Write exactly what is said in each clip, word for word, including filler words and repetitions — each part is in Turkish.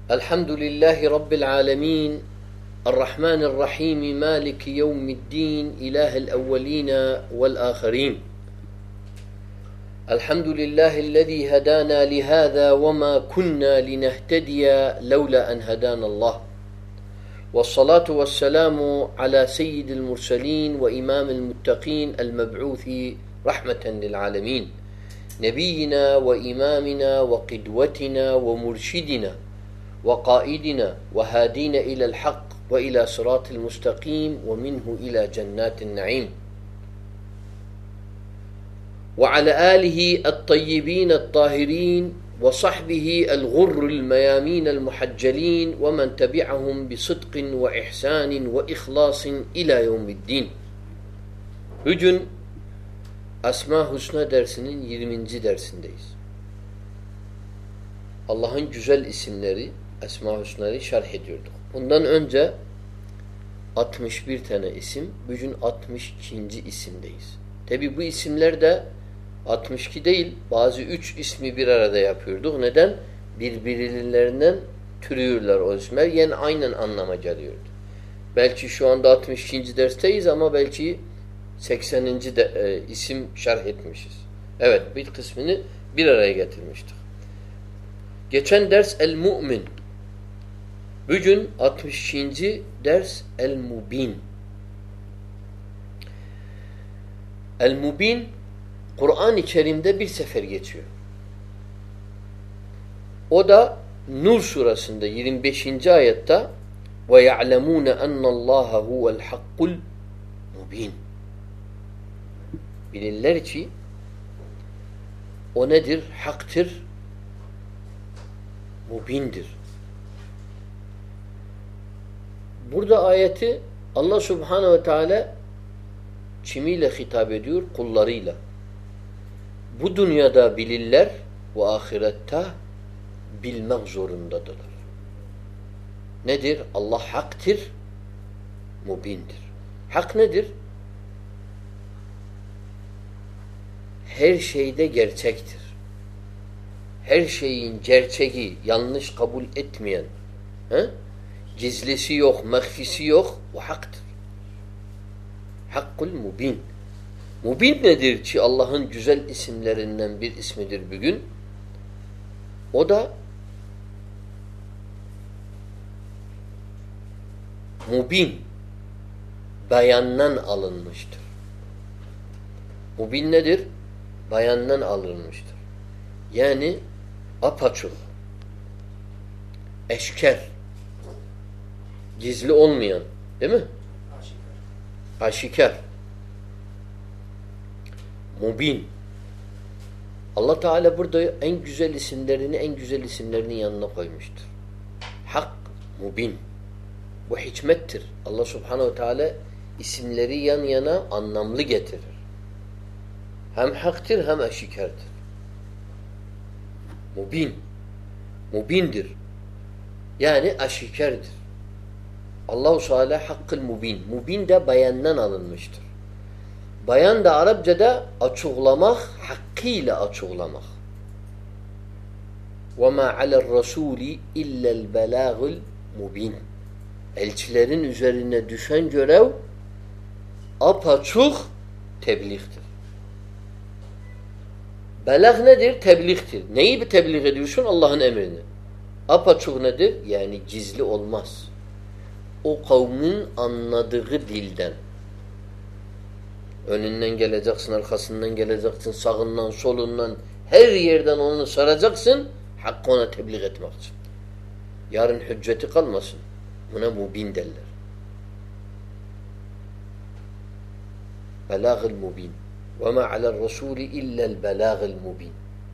Elhamdülillahi Rabbil alemin. Errahmanirrahim. Maliki yevmiddin. İlahil evveline vel ahirin. Elhamdülillahillezî hedâna lihâzâ ve mâ kunnâ linehtediye levlâ en hedânallah. Vessalatu vesselamu ala seyyidil murselin ve imamil muttakîn el meb'ûthi rahmeten lil alemin. Nebiyyina ve imamina ve kidvetina ve murşidina ve qaidina ve hadina ila'l hak ve ila sıratil mustakim ve minhu ila cennetin naim. Ve ala alihi et-tayyibin et-tahirin ve sahbihi el-gurrul meyamin el-muhaccelin ve men tebi'ahum bi sıdkın ve ihsanin ve ihlasin ila yevmiddin. Bugün Esma Hüsna dersinin yirminci dersindeyiz. Allah'ın güzel isimleri, Esma Hüsna'yı şerh ediyorduk. Bundan önce altmış bir tane isim, bugün altmış ikinci isimdeyiz. Tabi bu isimler de altmış iki değil, bazı üç ismi bir arada yapıyorduk. Neden? Birbirlerinden türüyorlar o isimler. Yani aynen anlama geliyordu. Belki şu anda altmış ikinci dersteyiz ama belki sekseninci de, e, isim şerh etmişiz. Evet, bir kısmını bir araya getirmiştik. Geçen ders El-Mu'min. Bugün altmış ikinci ders El-Mubin. El-Mubin Kur'an-ı Kerim'de bir sefer geçiyor. O da Nur surasında yirmi beşinci ayette ve ya'lemûne ennallâhe huvel hakkul mubin. Bilirler ki o nedir? Haktır, mubindir. Burada ayeti Allah Subhanahu ve Teala kimiyle hitap ediyor? Kullarıyla. Bu dünyada bilirler ve ahirette bilmek zorundadırlar. Nedir? Allah haktır, mubindir. Hak nedir? Her şeyde gerçektir. Her şeyin gerçeği yanlış kabul etmeyen, he? Gizlisi yok, mehfisi yok, o haktır. Hakkul mubin. Mubin nedir ki Allah'ın güzel isimlerinden bir ismidir bugün? O da mubin, beyandan alınmıştır. Mubin nedir? Beyandan alınmıştır. Yani apaçuk, eşker, gizli olmayan, değil mi? Aşikar. Aşikar. Mubin. Allah Teala burada en güzel isimlerini, en güzel isimlerini yanına koymuştur. Hak, mubin. Bu hikmettir. Allah Subhanahu Teala isimleri yan yana anlamlı getirir. Hem haktır hem aşikardır. Mubin. Mubindir. Yani aşikardır. Allah-u Teala hakkıl mubin. Mubin de beyandan alınmıştır. Bayan da Arapçada açıklamak, hakkıyla açıklamak. وَمَا عَلَى الرَّسُولِ اِلَّا الْبَلَاغُ الْمُبِينَ. Elçilerin üzerine düşen görev apaçuk tebliğdir. Belag nedir? Tebliğdir. Neyi bir tebliğ ediyorsun? Allah'ın emrini. Apaçuk nedir? Yani gizli olmaz. O kavmin anladığı dilden. Önünden geleceksin, arkasından geleceksin, sağından, solundan, her yerden onu saracaksın, hakkı ona tebliğ etmek için. Yarın hücceti kalmasın. Buna mubin derler. Belâgıl mubin. وَمَا عَلَى الرَّسُولِ اِلَّا الْبَلَاغِ الْمُبِينَ.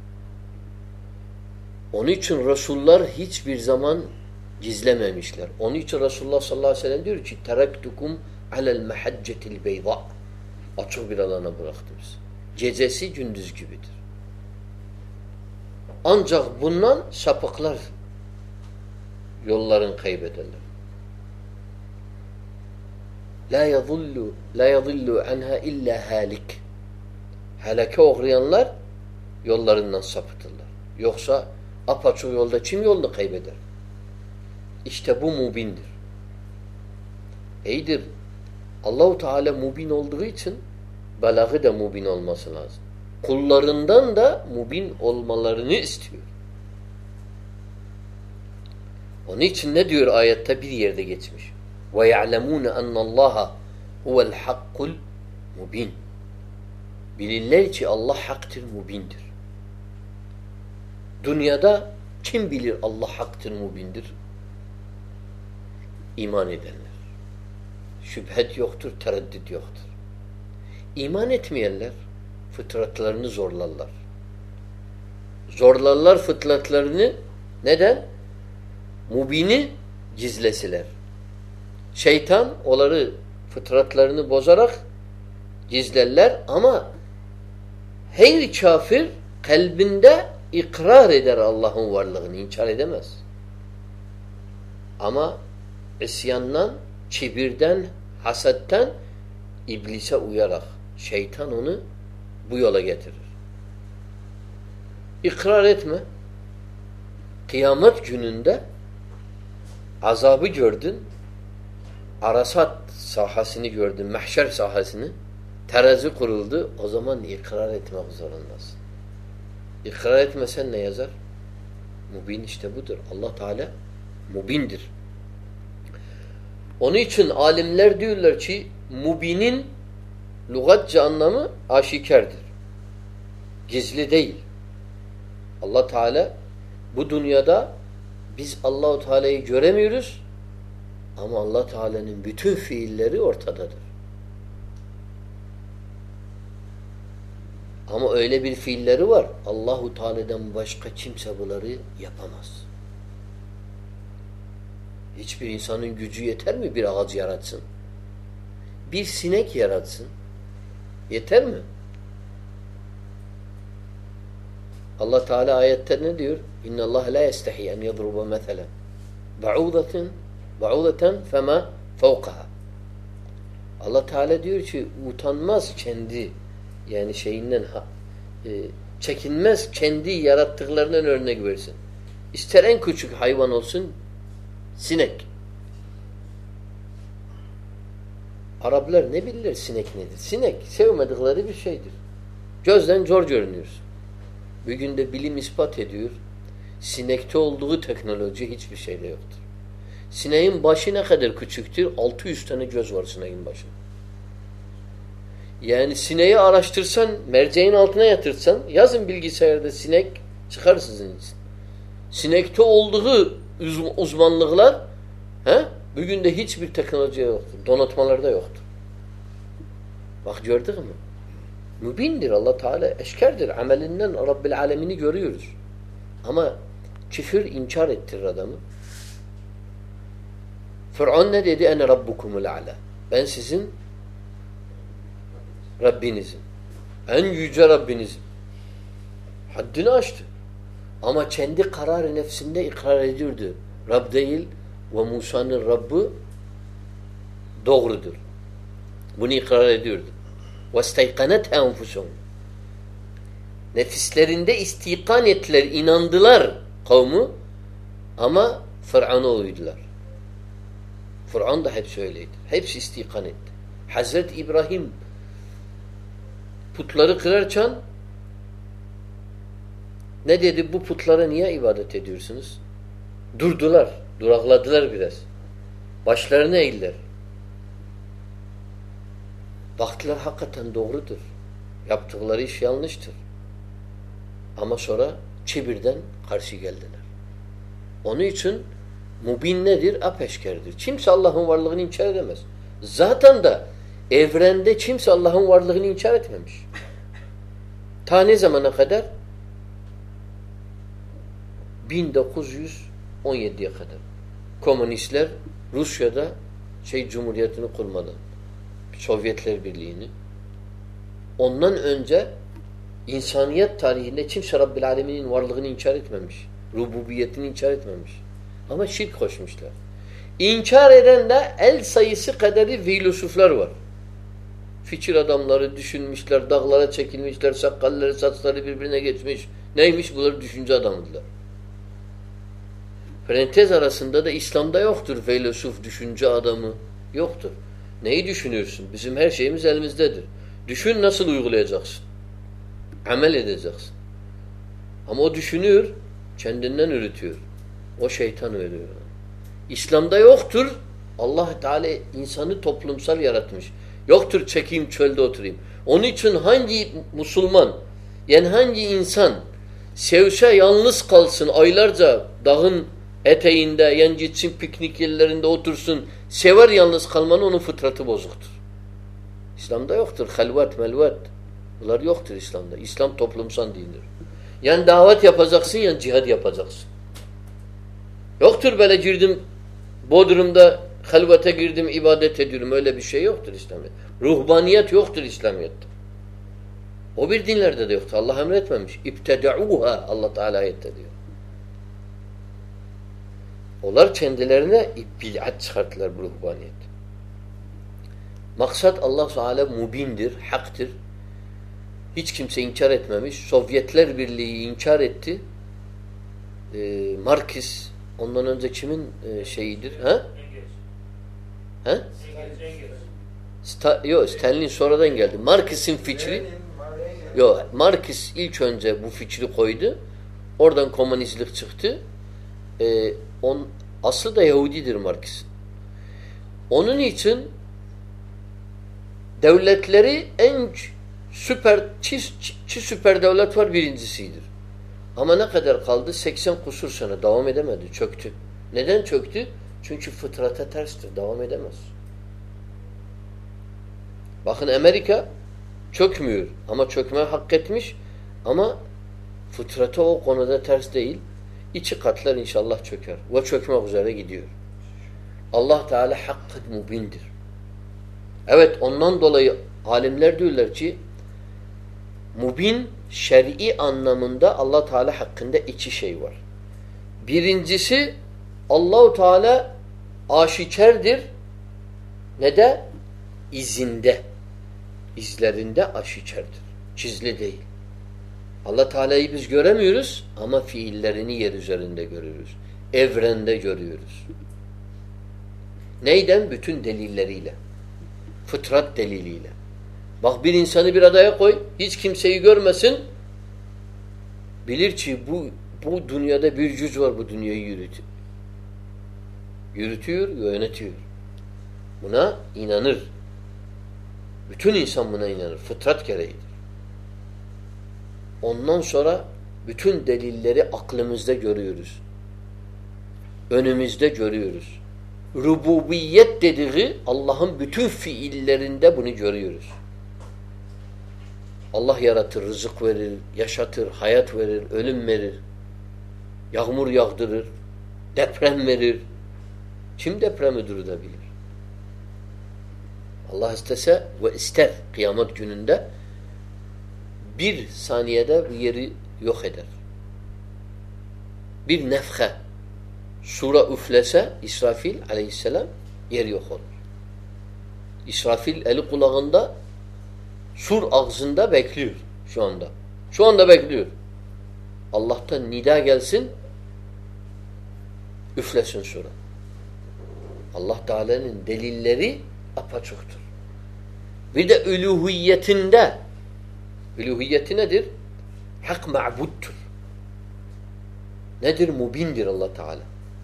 Onun için Resullar hiçbir zaman gizlememişler. Onun için Resulullah sallallahu aleyhi ve sellem diyor ki teraktukum alel mehaccetil beyza. Açık bir alana bıraktım sizi. Gecesi gündüz gibidir. Ancak bundan sapıklar yollarını kaybederler. La yadullu la yadullu anha illa halik. Helake uğrayanlar yollarından sapıtırlar. Yoksa apaçık yolda kim yolunu kaybeder? İşte bu mubindir. İyidir. Allahu Teala mubin olduğu için belagı da mubin olması lazım. Kullarından da mubin olmalarını istiyor. Onun için ne diyor ayette bir yerde geçmiş. Ve ya'lemûne ennallâhe huvel hakkul mubin. Bilirler ki Allah haktır, mubindir. Dünyada kim bilir Allah haktır, mubindir? İman edenler. Şüphet yoktur, tereddüt yoktur. İman etmeyenler fıtratlarını zorlarlar. Zorlarlar fıtratlarını. Neden? Mubini gizlesiler. Şeytan onları fıtratlarını bozarak gizlerler ama her kafir kalbinde ikrar eder Allah'ın varlığını, inkar edemez. Ama isyandan, kibirden, hasetten iblise uyarak şeytan onu bu yola getirir. İkrar etme. Kıyamet gününde azabı gördün, Arasat sahasını gördün, mahşer sahasını, terazi kuruldu, o zaman ikrar etmek zorundasın. İkrar etmesen ne yazar? Mubin işte budur. Allah Teala mubindir. Onun için alimler diyorlar ki mubinin lügatça anlamı aşikardır. Gizli değil. Allah Teala bu dünyada biz Allah-u Teala'yı göremiyoruz ama Allah Teala'nın bütün fiilleri ortadadır. Ama öyle bir fiilleri var. Allahu Teala'dan başka kimse bunları yapamaz. Hiçbir insanın gücü yeter mi bir ağaç yaratsın? Bir sinek yaratsın. Yeter mi? Allah Teala ayette ne diyor? İnna Allah la yestahi en yadruba mesela ba'udatin ba'udatan fema fawqaha. Allah Teala diyor ki utanmaz kendi yani şeyinden e, çekinmez kendi yarattıklarından örnek versin. İster en küçük hayvan olsun sinek. Araplar ne bilirler sinek nedir? Sinek sevmedikleri bir şeydir. Gözden zor görünüyor. Bugün de bilim ispat ediyor. Sinekte olduğu teknoloji hiçbir şeyde yoktur. Sineğin başı ne kadar küçüktür? altı yüz tane göz var sineğin başında. Yani sineği araştırsan, merceğin altına yatırsan, yazın bilgisayarda sinek çıkar sizin için. Sinekte olduğu uzmanlıklar he, bugün de hiçbir teknoloji yoktur. Donatmalarda yoktur. Bak gördük mü? Mübindir Allah Teala, eşkerdir. Amelinden Rabbil Alemini görüyoruz. Ama küfür inkar ettirir adamı. Fır'an ne dedi? Ene rabbukumul a'la. Ben sizin Rabbinizim. En yüce Rabbinizim. Haddini aştı. Ama kendi kararı nefsinde ikrar ediyordu. Rab değil ve Musa'nın Rabbi doğrudur. Bunu ikrar ediyordu. وَاسْتَيْقَنَتْهَا أَنْفُسُهُمْ Nefislerinde istikan ettiler, inandılar kavmu ama Fır'an'a uydular. Fır'an da hepsi öyleydi. Hepsi istikan etti. Hazreti İbrahim putları kırarken ne dedi? Bu putlara niye ibadet ediyorsunuz? Durdular. Durakladılar biraz. Başlarını eğdiler. Baktılar hakikaten doğrudur. Yaptıkları iş yanlıştır. Ama sonra kibirden karşı geldiler. Onun için mubin nedir? Apeşkerdir. Kimse Allah'ın varlığını inkar edemez. Zaten de evrende kimse Allah'ın varlığını inkar etmemiş. Ta ne zamana kadar? bin dokuz yüz on yediye kadar. Komünistler Rusya'da şey cumhuriyetini kurmadan. Sovyetler Birliği'ni. Ondan önce insaniyet tarihinde kimse Rabbil Alemin'in varlığını inkar etmemiş. Rububiyetini inkar etmemiş. Ama şirk koşmuşlar. İnkar eden de el sayısı kadarı filozoflar var. Fikir adamları düşünmüşler, dağlara çekilmişler, sakalları, saçları birbirine geçmiş. Neymiş? Bunlar düşünce adamıdırlar. Parantez arasında da İslam'da yoktur filosof, düşünce adamı. Yoktur. Neyi düşünürsün? Bizim her şeyimiz elimizdedir. Düşün, nasıl uygulayacaksın? Amel edeceksin. Ama o düşünüyor, kendinden üretiyor. O şeytan veriyor. İslam'da yoktur. Allah Teala insanı toplumsal yaratmış. Yoktur çekeyim çölde oturayım. Onun için hangi Müslüman, yani hangi insan sevse yalnız kalsın aylarca dağın eteğinde, yani gitsin piknik yerlerinde otursun, sever yalnız kalmanı, onun fıtratı bozuktur. İslam'da yoktur. Halvet, melvet. Bunlar yoktur İslam'da. İslam toplumsal dindir. Yani davet yapacaksın, yani cihad yapacaksın. Yoktur böyle girdim Bodrum'da halvete girdim, ibadet ediyorum. Öyle bir şey yoktur İslamiyet. Ruhbaniyet yoktur İslamiyet'te. O bir dinlerde de yoktur. Allah emretmemiş. İbteda'uha, Allah Teala ayette diyor. Onlar kendilerine bid'at çıkarttılar bu ruhbaniyet. Maksat Allah Teala mubindir, haktır. Hiç kimse inkar etmemiş. Sovyetler Birliği inkar etti. Ee, Markis ondan önce kimin e, şeyidir? Ha? Ha? Sta yok, Stalin sonradan geldi. Markis'in fikri yok, Markis ilk önce bu fikri koydu. Oradan komünistlik çıktı. Ee, on, aslı da Yahudidir Markis. Onun için devletleri en süper çi, çi süper devlet var, birincisidir. Ama ne kadar kaldı? seksen kusur sene devam edemedi. Çöktü. Neden çöktü? Çünkü fıtrata terstir. Devam edemez. Bakın Amerika çökmüyor. Ama çökmeye hak etmiş. Ama fıtrata o konuda ters değil. İçi katlar inşallah çöker. Ve çökmek üzere gidiyor. Allah Teala hakkı mubindir. Evet, ondan dolayı alimler diyorlar ki mubin şer'i anlamında Allah Teala hakkında iki şey var. Birincisi, Allah-u Teala aşikardır. Ne de? İzinde. İzlerinde aşikardır. Çizli değil. Allah Teala'yı biz göremiyoruz ama fiillerini yer üzerinde görüyoruz. Evrende görüyoruz. Neyden? Bütün delilleriyle. Fıtrat deliliyle. Bak, bir insanı bir adaya koy, hiç kimseyi görmesin, bilir ki bu bu dünyada bir güç var, bu dünyayı yürütüyor. Yürütüyor, yönetiyor. Buna inanır. Bütün insan buna inanır. Fıtrat gereğidir. Ondan sonra bütün delilleri aklımızda görüyoruz. Önümüzde görüyoruz. Rububiyet dediği Allah'ın bütün fiillerinde bunu görüyoruz. Allah yaratır, rızık verir, yaşatır, hayat verir, ölüm verir, yağmur yağdırır, deprem verir. Kim depremi durdurabilir? Allah istese ve ister kıyamet gününde bir saniyede bu yeri yok eder. Bir nefhe sura üflese İsrafil aleyhisselam yer yok olur. İsrafil eli kulağında, sur ağzında bekliyor şu anda. Şu anda bekliyor. Allah'tan nida gelsin, üflesin sura. Allah Teala'nın delilleri apaçıktır. Bir de üluhiyetinde, üluhiyeti nedir? Hak ma'buddur. Nedir? Mubindir Allah Teala.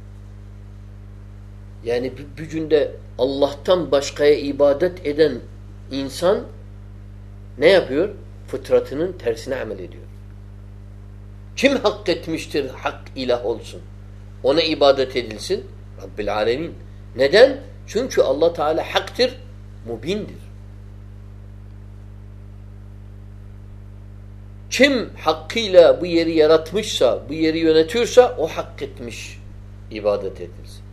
Yani bir günde Allah'tan başkaya ibadet eden insan ne yapıyor? Fıtratının tersine amel ediyor. Kim hak etmiştir hak ilah olsun? Ona ibadet edilsin? Rabbil alemin. Neden? Çünkü Allah Teala haktır, mubindir. Kim hakkıyla bu yeri yaratmışsa, bu yeri yönetiyorsa o hak etmiş ibadet edilsin.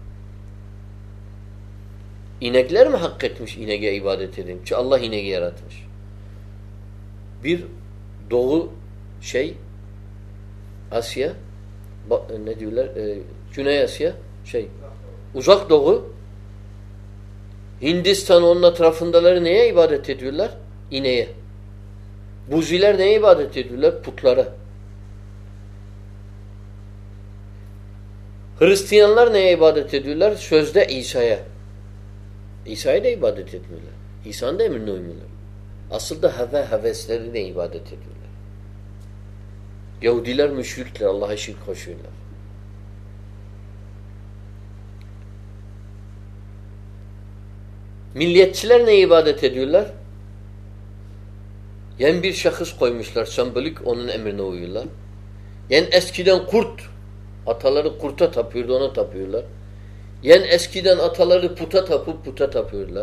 İnekler mi hak etmiş ineğe ibadet edin? Çünkü Allah ineği yaratmış. Bir doğu şey Asya ne diyorlar? E, Güney Asya şey Uzak Doğu Hindistan onun etrafındaları neye ibadet ediyorlar? İneğe. Buziler neye ibadet ediyorlar? Putlara. Hristiyanlar neye ibadet ediyorlar? Sözde İsa'ya. İsa'ya da ibadet etmiyorlar. İsa'nın da emrine uymuyorlar. Asıl da heve heveslerine ibadet ediyorlar. Yahudiler müşrikler, Allah'a şirk koşuyorlar. Milliyetçiler neye ibadet ediyorlar? Yani bir şahıs koymuşlar, sembolik onun emrine uyuyorlar. Yani eskiden kurt, ataları kurta tapıyordu, ona tapıyorlar. Yani eskiden ataları puta tapıp puta tapıyorlar.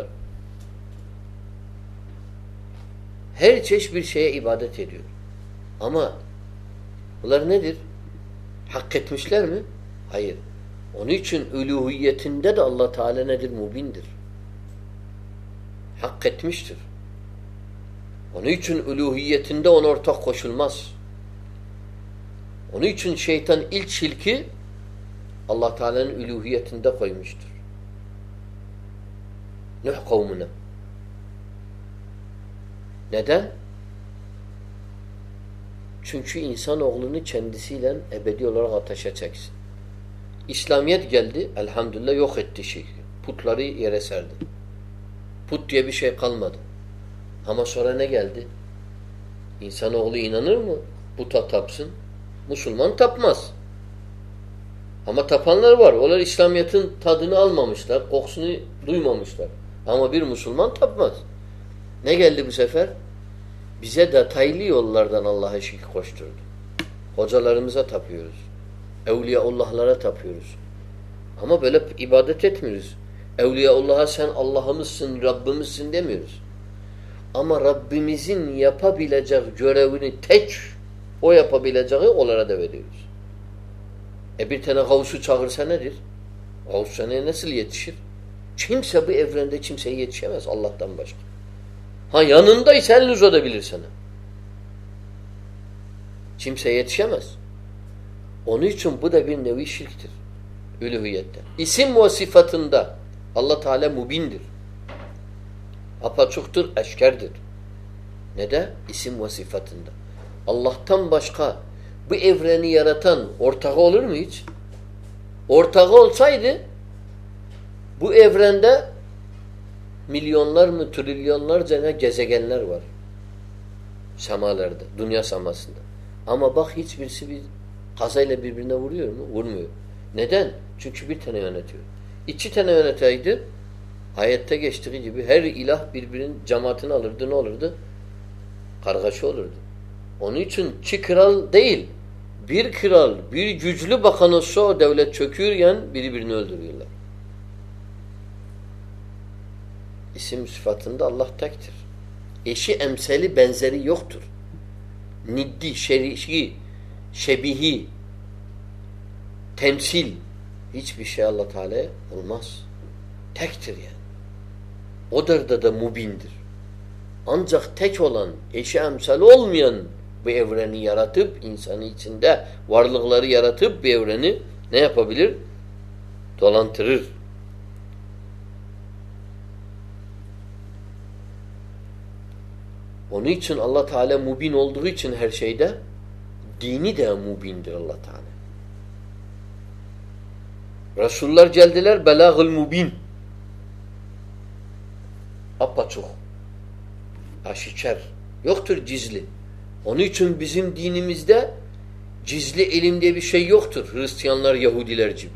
Her çeşit bir şeye ibadet ediyor. Ama bunlar nedir? Hak etmişler mi? Hayır. Onun için uluhiyetinde de Allah Teala nedir? Mubindir. Hak etmiştir. Onun için uluhiyetinde ona ortak koşulmaz. Onun için şeytan ilk şirki Allah Teala'nın uluhiyetinde koymuştur. Nuh kavmine. Neden? Çünkü insanoğlunu kendisiyle ebedi olarak ateşe çeksin. İslamiyet geldi, elhamdülillah yok etti şirki. Putları yere serdi. Put diye bir şey kalmadı. Ama sonra ne geldi? İnsanoğlu inanır mı? Puta tapsın. Müslüman tapmaz. Ama tapanlar var. Onlar İslamiyet'in tadını almamışlar. Kokusunu duymamışlar. Ama bir Müslüman tapmaz. Ne geldi bu sefer? Bize detaylı yollardan Allah'a şirk koşturdu. Hocalarımıza tapıyoruz. Evliyaullah'lara tapıyoruz. Ama böyle ibadet etmiyoruz. Evliyaullah'a sen Allah'ımızsın, Rabbimizsin demiyoruz. Ama Rabbimizin yapabilecek görevini tek o yapabileceği onlara da veriyoruz. E bir tane Gavs'u çağırsa nedir? Gavs sana nasıl yetişir? Kimse bu evrende kimseye yetişemez Allah'tan başka. Ha yanındaysa elini uzatabilir sana. Kimse yetişemez. Onun için bu da bir nevi şirktir. Uluhiyette. İsim ve sıfatında Allah Teala mubindir. Apaçuktur, eşkerdir. Neden? İsim ve sıfatında. Allah'tan başka bu evreni yaratan ortağı olur mu hiç? Ortağı olsaydı bu evrende milyonlar mı, trilyonlarca gezegenler var. Semalarda, dünya semasında. Ama bak hiçbirisi bir kazayla birbirine vuruyor mu? Vurmuyor. Neden? Çünkü bir tane yönetiyor. İki tane yöneteydi, ayette geçtiği gibi her ilah birbirinin cemaatini alırdı, ne olurdu? Kargaşa olurdu. Onun için iki kral değil, bir kral, bir güçlü bakan olsa o devlet çöküyorken birbirini öldürüyorlar. İsim sıfatında Allah tektir. Eşi, emseli, benzeri yoktur. Niddi, şeriki, şebihi, temsil hiçbir şey Allah Teala olmaz. Tektir yani. O derede de mubindir. Ancak tek olan, eşi emsali olmayan bu evreni yaratıp, insanı içinde varlıkları yaratıp bu evreni ne yapabilir? Dolandırır. Onun için Allah Teala mubin olduğu için her şeyde dini de mubindir Allah Teala. Resuller geldiler belâgıl mubin. Apaçuk. Aşikar. Yoktur gizli. Onun için bizim dinimizde gizli ilim diye bir şey yoktur. Hristiyanlar, Yahudiler gibi.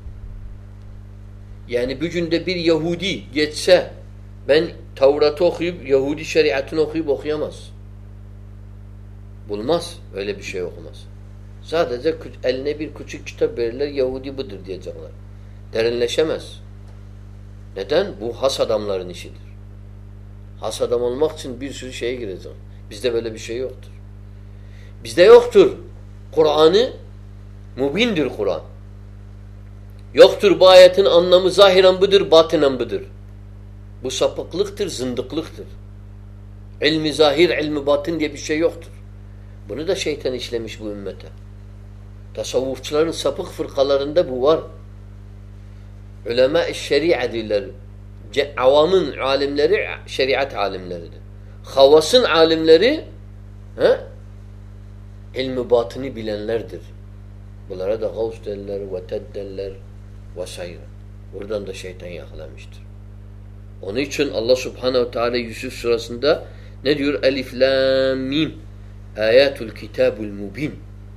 Yani bugün de bir Yahudi geçse ben Tevrat'ı okuyup Yahudi şeriatını okuyup okuyamaz. Bulmaz. Öyle bir şey okumaz. Sadece eline bir küçük kitap verirler, Yahudi budur diyecekler. Derinleşemez. Neden? Bu has adamların işidir. Has adam olmak için bir sürü şeye girecek. Bizde böyle bir şey yoktur. Bizde yoktur. Kur'an'ı mubindir Kur'an. Yoktur bu ayetin anlamı zahiren budur, batinen budur. Bu sapıklıktır, zındıklıktır. İlmi zahir, ilmi batın diye bir şey yoktur. Bunu da şeytan işlemiş bu ümmete. Tasavvufçuların sapık fırkalarında bu var. Ulema-i şeria diyorlar. Avamın alimleri şeriat alimleridir. Havasın alimleri he, ilmi batını bilenlerdir. Bunlara da gavs derler, veted derler vesaire. Buradan da şeytan yakalamıştır. Onun için Allah Subhanahu Teala Yusuf surasında ne diyor? Elif lam mim. Ayatul kitabul mubin.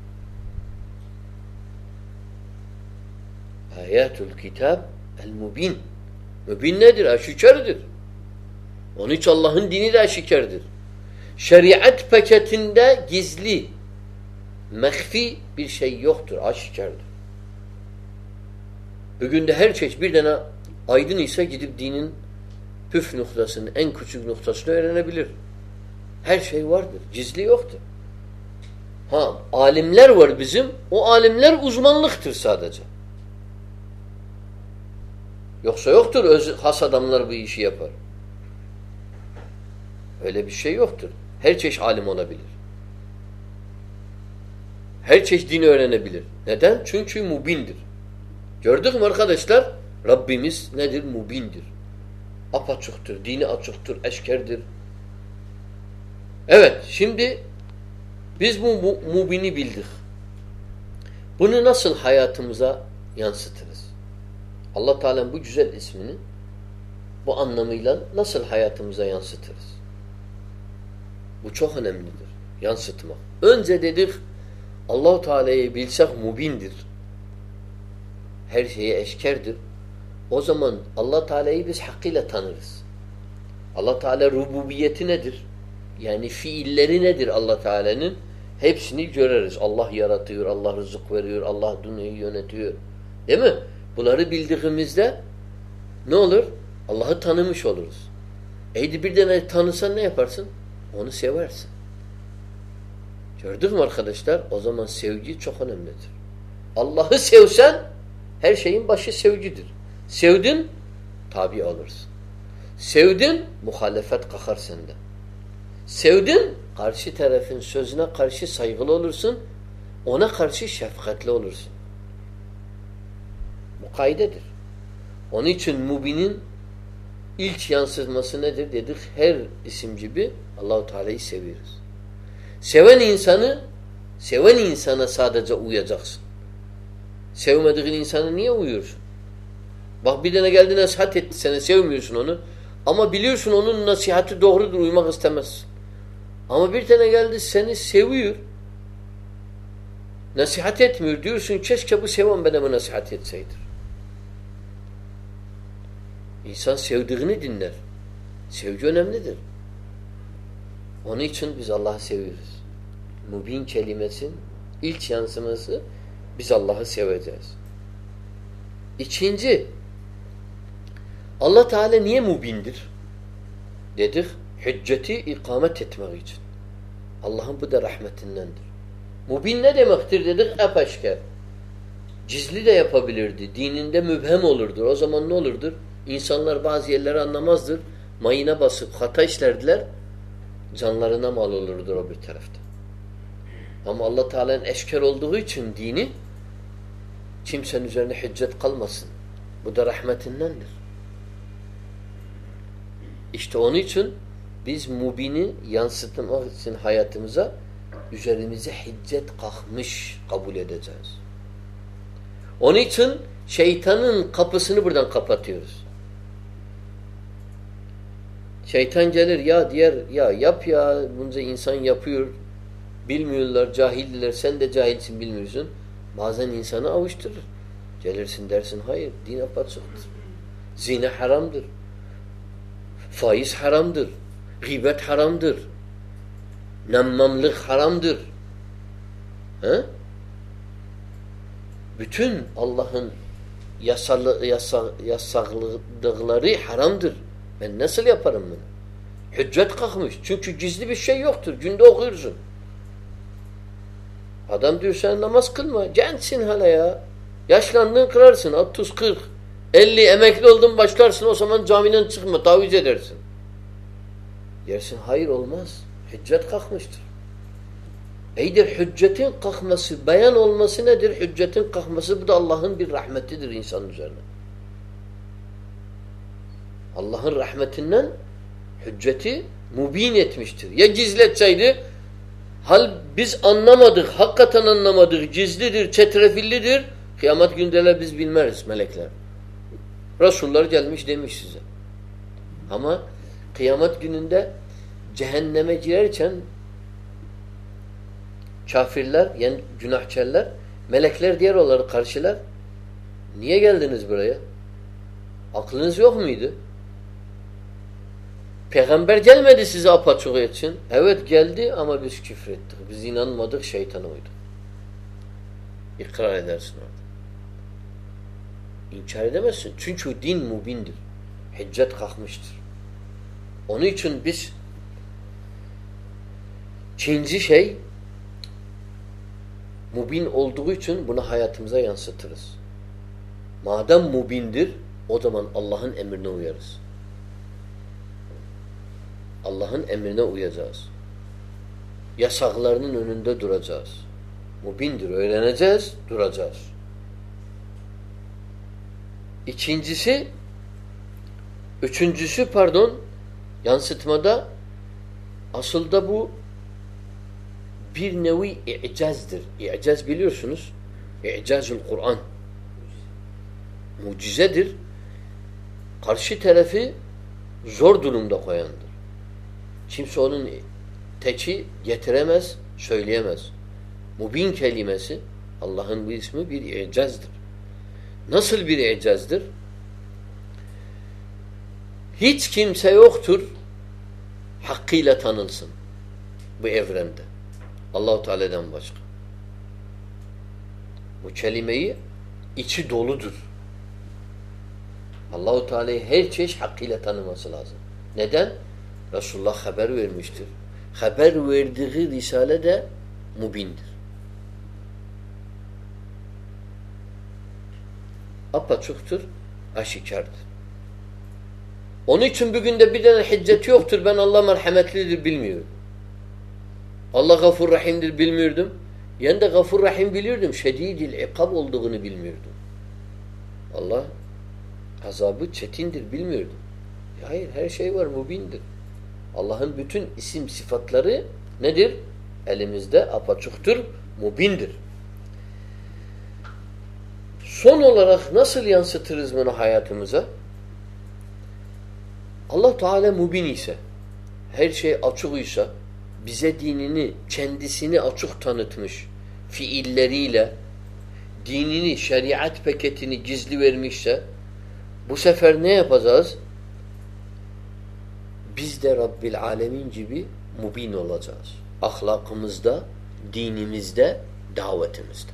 Ayatul kitab el mubin. Mübin nedir? Aşikardır. Onun için Allah'ın dini de aşikardır. Şeriat paketinde gizli, mehfi bir şey yoktur. Aşikardır. Bugün de her çeşit bir tane aydın ise gidip dinin püf noktasını, en küçük noktasını öğrenebilir. Her şey vardır. Gizli yoktur. Ha, alimler var bizim. O alimler uzmanlıktır sadece. Yoksa yoktur. Öz, has adamlar bu işi yapar. Öyle bir şey yoktur. Her çeşit alim olabilir. Her çeşit dini öğrenebilir. Neden? Çünkü mubindir. Gördük mü arkadaşlar? Rabbimiz nedir? Mubindir. Apaçıktır. Dini açıktır. Eşkerdir. Evet. Şimdi biz bu mubini bildik. Bunu nasıl hayatımıza yansıtırız? Allah Teala'nın bu güzel ismini bu anlamıyla nasıl hayatımıza yansıtırız? Bu çok önemlidir. Yansıtmak. Önce dedik Allah-u Teala'yı bilsek mubindir. Her şeye eşkerdir. O zaman Allah Teala'yı biz hakkıyla tanırız. Allah Teala rububiyeti nedir? Yani fiilleri nedir Allah Teala'nın? Hepsini görürüz. Allah yaratıyor, Allah rızık veriyor, Allah dünyayı yönetiyor. Değil mi? Bunları bildiğimizde ne olur? Allah'ı tanımış oluruz. Eydi bir tane tanısan ne yaparsın? Onu seversin. Gördük mü arkadaşlar? O zaman sevgi çok önemlidir. Allah'ı sevsen her şeyin başı sevgidir. Sevdin tabi olursun. Sevdin muhalefet kalkar sende. Sevdin karşı tarafın sözüne karşı saygılı olursun. Ona karşı şefkatli olursun. Bu kaidedir. Onun için mubinin ilk yansıtması nedir dedik? Her isim gibi Allah-u Teala'yı seviyoruz. Seven insanı, seven insana sadece uyacaksın. Sevmediğin insana niye uyuyorsun? Bak bir tane geldi nasihat etti sana, sevmiyorsun onu. Ama biliyorsun onun nasihati doğrudur, uymak istemezsin. Ama bir tane geldi seni seviyor, nasihat etmiyor. Diyorsun keşke bu seven bana nasihat etseydir. İnsan sevdiğini dinler. Sevgi önemlidir. Onun için biz Allah'ı seviyoruz. Mubin kelimesinin ilk yansıması biz Allah'ı seveceğiz. İkinci, Allah Teala niye mubindir? Dedik, hücceti ikamet etmek için. Allah'ın bu da rahmetindendir. Mubin ne demektir dedik? Apaşker. Gizli de yapabilirdi. Dininde mübhem olurdur. O zaman ne olurdur? İnsanlar bazı yerleri anlamazdır. Mayına basıp hata işlerdiler. Canlarına mal olurdur o bir tarafta. Ama Allah Teala'nın eşker olduğu için dini kimsenin üzerine hüccet kalmasın. Bu da rahmetindendir. İşte onun için biz mubini yansıtmak için hayatımıza üzerimize hüccet kalkmış kabul edeceğiz. Onun için şeytanın kapısını buradan kapatıyoruz. Şeytan gelir ya diğer ya yap ya bunca insan yapıyor. Bilmiyorlar, cahildiler. Sen de cahilsin, bilmiyorsun. Bazen insanı avuşturur. Gelirsin dersin hayır, din apaçıktır. Zina haramdır. Faiz haramdır. Gıybet haramdır. Nemmamlık haramdır. He? Bütün Allah'ın yasalı, yasa, yasakladıkları haramdır. Ben nasıl yaparım bunu? Hüccet kalkmış. Çünkü gizli bir şey yoktur. Günde okuyorsun. Adam diyor sen namaz kılma. Gençsin hala ya. Yaşlandın kırarsın. otuz kırk elli emekli oldun başlarsın. O zaman camiden çıkma. Taviz edersin. Dersin hayır olmaz. Hüccet kalkmıştır. Eydir hüccetin kalkması, beyan olması nedir? Hüccetin kalkması bu da Allah'ın bir rahmetidir insanın üzerine. Allah'ın rahmetinden hücceti mubin etmiştir. Ya gizletseydi Hal biz anlamadık, hakikaten anlamadık, gizlidir, çetrefillidir. Kıyamet gündeler biz bilmeriz melekler. Resullar gelmiş demiş size. Ama kıyamet gününde cehenneme girerken kafirler, yani günahkarlar, melekler diğer onları karşılar. Niye geldiniz buraya? Aklınız yok muydu? Peygamber gelmedi size apaçık için. Evet geldi ama biz küfrettik. Biz inanmadık, şeytana uyduk. İkrar edersin orada. İnkar edemezsin. Çünkü din mubindir. Hüccet kalkmıştır. Onun için biz ikinci şey mubin olduğu için bunu hayatımıza yansıtırız. Madem mubindir o zaman Allah'ın emrine uyarız. Allah'ın emrine uyacağız. Yasaklarının önünde duracağız. Mubindir. Öğreneceğiz, duracağız. İkincisi, üçüncüsü pardon, yansıtmada aslında bu bir nevi i'cazdır. İ'caz biliyorsunuz. İ'cazül Kur'an. Mucizedir. Karşı tarafı zor durumda koyandır. Kimse onun teki getiremez, söyleyemez. Mubin kelimesi Allah'ın bu ismi bir i'cazdır. Nasıl bir i'cazdır? Hiç kimse yoktur hakkıyla tanılsın bu evrende. Allah-u Teala'dan başka. Bu kelimeyi içi doludur. Allah-u Teala'yı her çeşit hakkıyla tanıması lazım. Neden? Resulullah haber vermiştir. Haber verdiği risale de mubindir. Apaçuktur, aşikardır. Onun için bugün de bir tane hicret yoktur. Ben Allah merhametlidir bilmiyorum. Allah gafur rahimdir bilmiyordum. Yani de gafur rahim biliyordum. Şedidil ikab olduğunu bilmiyordum. Allah azabı çetindir bilmiyordum. Hayır, her şey var, mubindir. Allah'ın bütün isim sıfatları nedir? Elimizde apaçuktur, mubindir. Son olarak nasıl yansıtırız bunu hayatımıza? Allah Teala mubin ise, her şey açık ise, bize dinini, kendisini açık tanıtmış fiilleriyle, dinini, şeriat paketini gizli vermişse, bu sefer ne yapacağız? Biz de Rabbil Alemin gibi mubin olacağız. Ahlakımızda, dinimizde, davetimizde.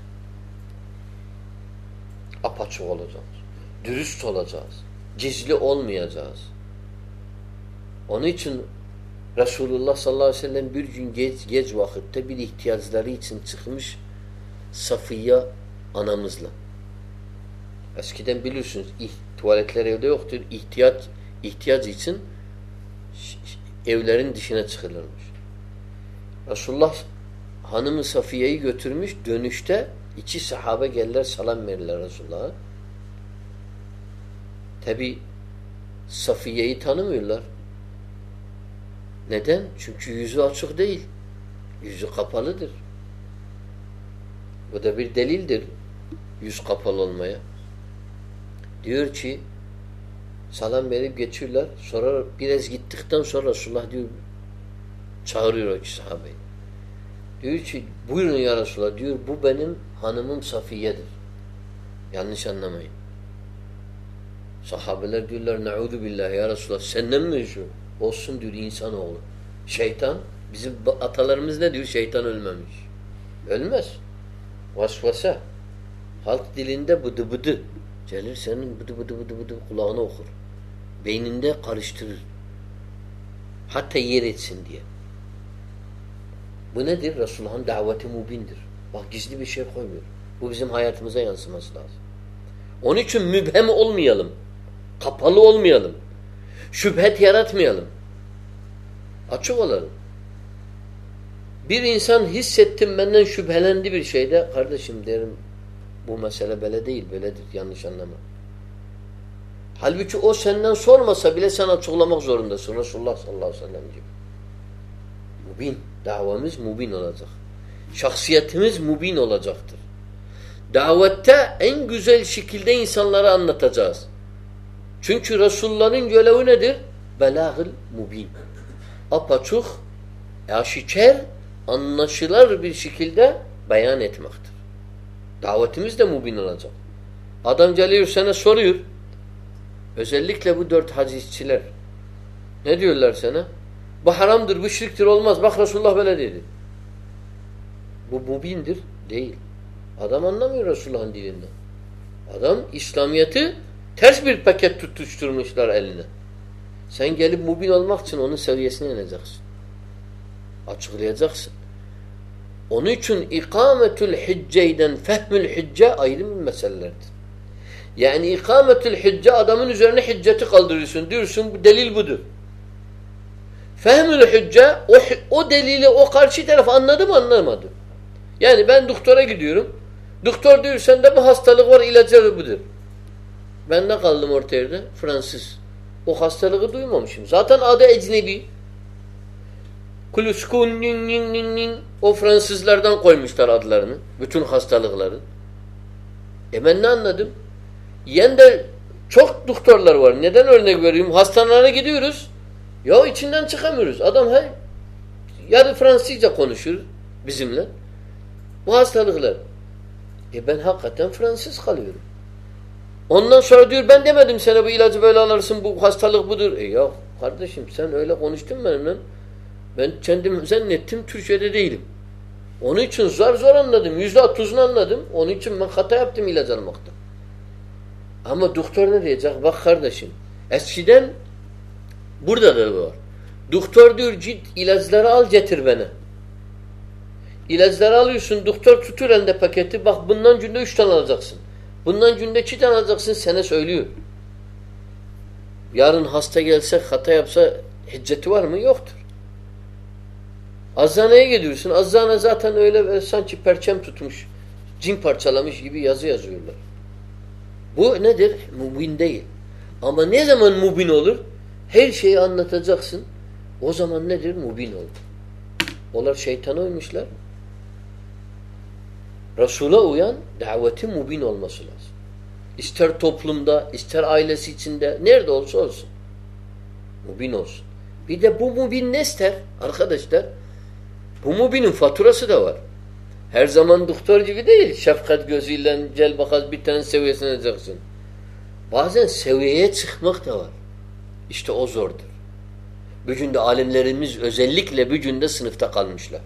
Apaçık olacağız. Dürüst olacağız. Gizli olmayacağız. Onun için Resulullah sallallahu aleyhi ve sellem bir gün geç, geç vakitte bir ihtiyaçları için çıkmış Safiye anamızla. Eskiden biliyorsunuz tuvaletler evde yoktur. İhtiyaç, ihtiyaç için evlerin dışına çıkılırmış. Resulullah hanımı Safiye'yi götürmüş. Dönüşte iki sahabe gelirler, salam verirler Resulullah'a. Tabi Safiye'yi tanımıyorlar. Neden? Çünkü yüzü açık değil. Yüzü kapalıdır. Bu da bir delildir. Yüz kapalı olmaya. Diyor ki salam verip geçiyorlar. Sonra biraz gittikten sonra Resulullah diyor çağırıyor o iki sahabeyi. Diyor ki buyurun ya Resulullah diyor bu benim hanımım Safiye'dir. Yanlış anlamayın. Sahabeler diyorlar ne'udhu billahi ya Resulullah senden mi üzüyor? Olsun diyor insanoğlu. Şeytan bizim atalarımız ne diyor? Şeytan ölmemiş. Ölmez. Vasvasa. Halk dilinde bıdı bıdı. Gelir senin bıdı bıdı bıdı bıdı kulağını okur. Beyninde karıştırır. Hatta yer etsin diye. Bu nedir? Resulullah'ın daveti mubindir. Bak gizli bir şey koymuyor. Bu bizim hayatımıza yansıması lazım. Onun için mübhem olmayalım. Kapalı olmayalım. Şüphet yaratmayalım. Açık olalım. Bir insan hissettim benden şüphelendi bir şeyde. Kardeşim derim bu mesele böyle değil. Böyledir. Yanlış anlama. Halbuki o senden sormasa bile sen açıklamak zorundasın. Resulullah sallallahu aleyhi ve sellem gibi. Mubin. Davamız mubin olacak. Şahsiyetimiz mubin olacaktır. Davette en güzel şekilde insanlara anlatacağız. Çünkü Resulullah'ın görevi nedir? Belâgıl mubin. Apaçuk, aşikar, anlaşılır bir şekilde beyan etmektir. Davetimiz de mubin olacak. Adam geliyor sana soruyor. Özellikle bu dört hadisçiler. Ne diyorlar sana? Bu haramdır, bu şirktir, olmaz. Bak Resulullah böyle dedi. Bu mubindir. Değil. Adam anlamıyor Resulullah'ın dilinden. Adam İslamiyet'i ters bir paket tutuşturmuşlar eline. Sen gelip mubin olmak için onun seviyesine ineceksin. Açıklayacaksın. Onun için ikametül hicceyden fehmül hicce ayrı bir meselelerdir. Yani ikametül hicce adamın üzerine hicceti kaldırıyorsun. Diyorsun bu delil budur. Fehmül hicce o, o delili o karşı taraf anladı mı anlamadı. Yani ben doktora gidiyorum. Doktor diyor sende bu hastalık var, ilacı budur. Ben ne kaldım orta yerde? Fransız. O hastalığı duymamışım. Zaten adı ecnebi. Kuluskun nin nin nin nin. O Fransızlardan koymuşlar adlarını. Bütün hastalıkları. E ben ne anladım? Yen de çok doktorlar var. Neden örnek veriyorum? Hastanelere gidiyoruz. Ya içinden çıkamıyoruz. Adam her yarı Fransızca konuşur bizimle. Bu hastalıklar. E ben hakikaten Fransız kalıyorum. Ondan sonra diyor ben demedim sana bu ilacı böyle alırsın, bu hastalık budur. E ya kardeşim sen öyle konuştun benimle. Ben kendim zannettim Türkiye'de değilim. Onun için zor zor anladım. Yüzde otuzunu anladım. Onun için ben hata yaptım ilaç almakta. Ama doktor ne diyecek? Bak kardeşim. Eskiden burada da var. Doktor diyor git ilaçları al getir bana. İlaçları alıyorsun. Doktor tutur elinde paketi. Bak bundan günde üç tane alacaksın. Bundan günde iki tane alacaksın. Sana söylüyor. Yarın hasta gelse hata yapsa hicceti var mı? Yoktur. Azzaneye gidiyorsun. Azzane zaten öyle sanki perçem tutmuş. Cin parçalamış gibi yazı yazıyorlar. Bu nedir? Mubin değil. Ama ne zaman mubin olur? Her şeyi anlatacaksın. O zaman nedir? Mubin olur. Onlar şeytana uymuşlar. Resul'a uyan daveti mubin olması lazım. İster toplumda, ister ailesi içinde, nerede olsa olsun. Mubin olsun. Bir de bu mubin ne ister? Arkadaşlar, bu mubinin faturası da var. Her zaman doktor gibi değil. Şefkat gözüyle gel bakalım bir tane seviyesine edeceksin. Bazen seviyeye çıkmak da var. İşte o zordur. Bugün de alimlerimiz özellikle bugün de sınıfta kalmışlar.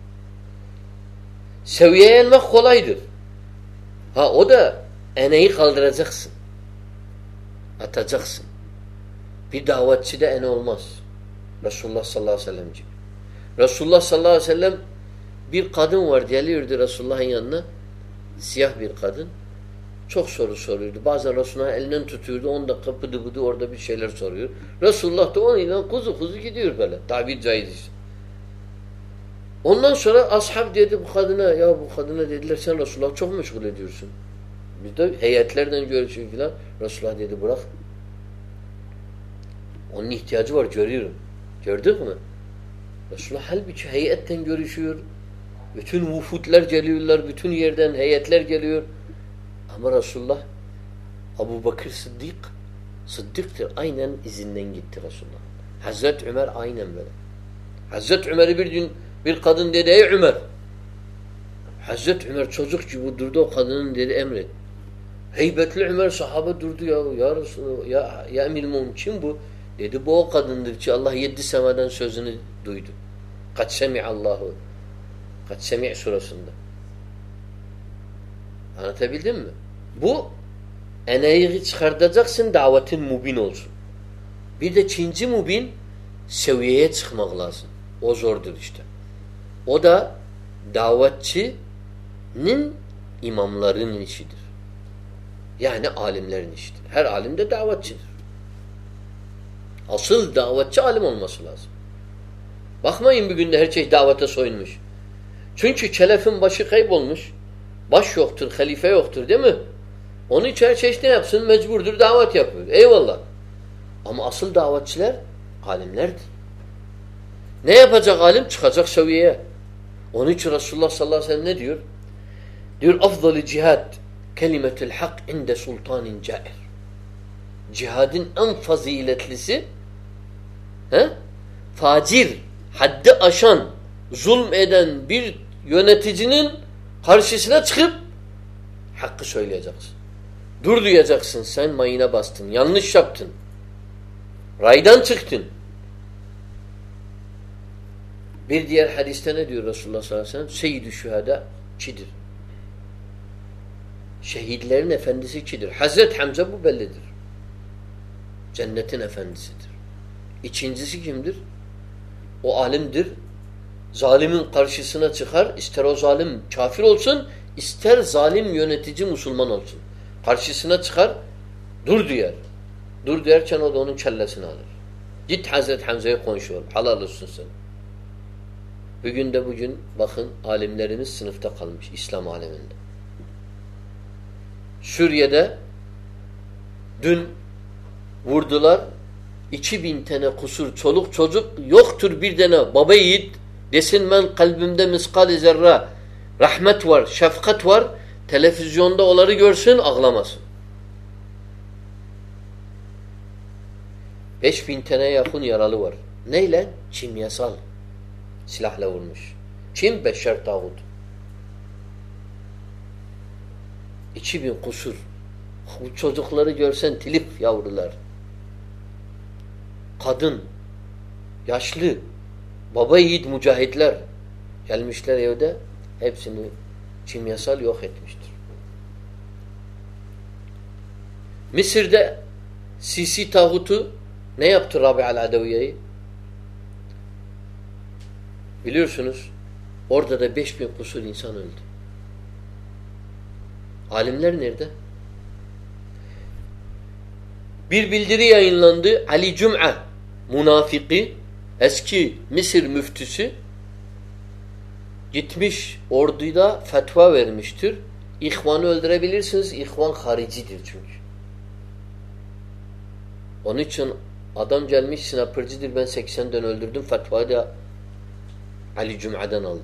Seviyeye inmek kolaydır. Ha o da eneyi kaldıracaksın. Atacaksın. Bir davetçi de ene olmaz. Resulullah sallallahu aleyhi ve sellem gibi. Resulullah sallallahu aleyhi ve sellem bir kadın var geliyordu Resulullah'ın yanına. Siyah bir kadın. Çok soru soruyordu. Bazen Resulullah'ın elinden tutuyordu. On dakika bıdı bıdı orada bir şeyler soruyor. Resulullah da onunla kuzu kuzu gidiyor böyle. Tabir caiz. Ondan sonra ashab dedi bu kadına, ya bu kadına dediler sen Resulullah çok meşgul ediyorsun. Biz de heyetlerden görüşüyor filan. Resulullah dedi bırak. Onun ihtiyacı var görüyorum. Gördük mü? Resulullah halbuki heyetten görüşüyor. Bütün vufutlar geliyorlar. Bütün yerden heyetler geliyor. Ama Resulullah Abu Bakır Sıddık Sıddık'tır. Aynen izinden gitti Resulullah. Hazreti Ömer aynen böyle. Hazreti Ömer'i bir gün bir kadın dedi ey Ömer. Hazreti Ömer çocuk gibi durdu o kadının dedi emret. Heybetli Ömer sahabe durdu ya. Ya Resulullah ya, ya Emir-i Mu'min kim bu? Dedi bu o kadındır ki Allah yedi semadan sözünü duydu. Kad semi'allahu. Kad semi' surasında. Anlatabildim mi? Bu eneyi çıkartacaksın davetin mubin olsun. Bir de ikinci mubin seviyeye çıkmak lazım. O zordur işte. O da davetçinin imamlarının işidir. Yani alimlerin işidir. Her alim de davetçidir. Asıl davetçi alim olması lazım. Bakmayın bugün de her şey davete soyunmuş. Çünkü kelefin başı kaybolmuş. Baş yoktur, halife yoktur değil mi? Onun için her şey ne yapsın? Mecburdur, davet yapıyor. Eyvallah. Ama asıl davetçiler alimlerdir. Ne yapacak alim? Çıkacak seviyeye. Onun için Resulullah sallallahu aleyhi ve sellem ne diyor? Diyor afdalı cihad kelimetul hak inde sultanin cair. Cihadın en faziletlisi he? Facir, haddi aşan, zulm eden bir yöneticinin karşısına çıkıp hakkı söyleyeceksin. Dur diyeceksin, sen mayına bastın, yanlış yaptın. Raydan çıktın. Bir diğer hadiste ne diyor Resulullah sallallahu aleyhi ve sellem? Seyyid-i şühada kidir. Şehitlerin efendisi kidir. Hazreti Hamza bu bellidir. Cennetin efendisidir. İkincisi kimdir? O alimdir. Zalimin karşısına çıkar. İster o zalim kafir olsun, ister zalim yönetici Müslüman olsun. Karşısına çıkar, dur diyer. Dur derken o da onun kellesini alır. Git Hazreti Hamza'ya konuşuyor. Halal olsun sen. Bugün de bugün bakın alimlerimiz sınıfta kalmış İslam aleminde. Suriye'de dün vurdular. iki bin tane kusur çoluk çocuk yoktur bir tane baba yiğit desin ben kalbimde miskal-i zerre rahmet var, şefkat var. Televizyonda onları görsün ağlamasın. Beş bin tane yakın yaralı var. Neyle? Kimyasal silahla vurmuş. Kim? Beşşer Tağut. İki bin kusur. Bu çocukları görsen tilip yavrular. Kadın, yaşlı, baba yiğit mücahitler gelmişler evde. Hepsini kimyasal yok etmiştir. Mısır'da Sisi tağutu ne yaptı Rabi'al Adaviye'yi? Biliyorsunuz orada da beş bin kusur insan öldü. Alimler nerede? Bir bildiri yayınlandı. Ali Cum'a münafiki eski Mısır müftüsü gitmiş orduda fetva vermiştir. İhvanı öldürebilirsiniz. İhvan haricidir çünkü. Onun için adam gelmiş sinapırcıdır. Ben seksenden öldürdüm. Fetvayı da Ali Cum'a'dan aldım.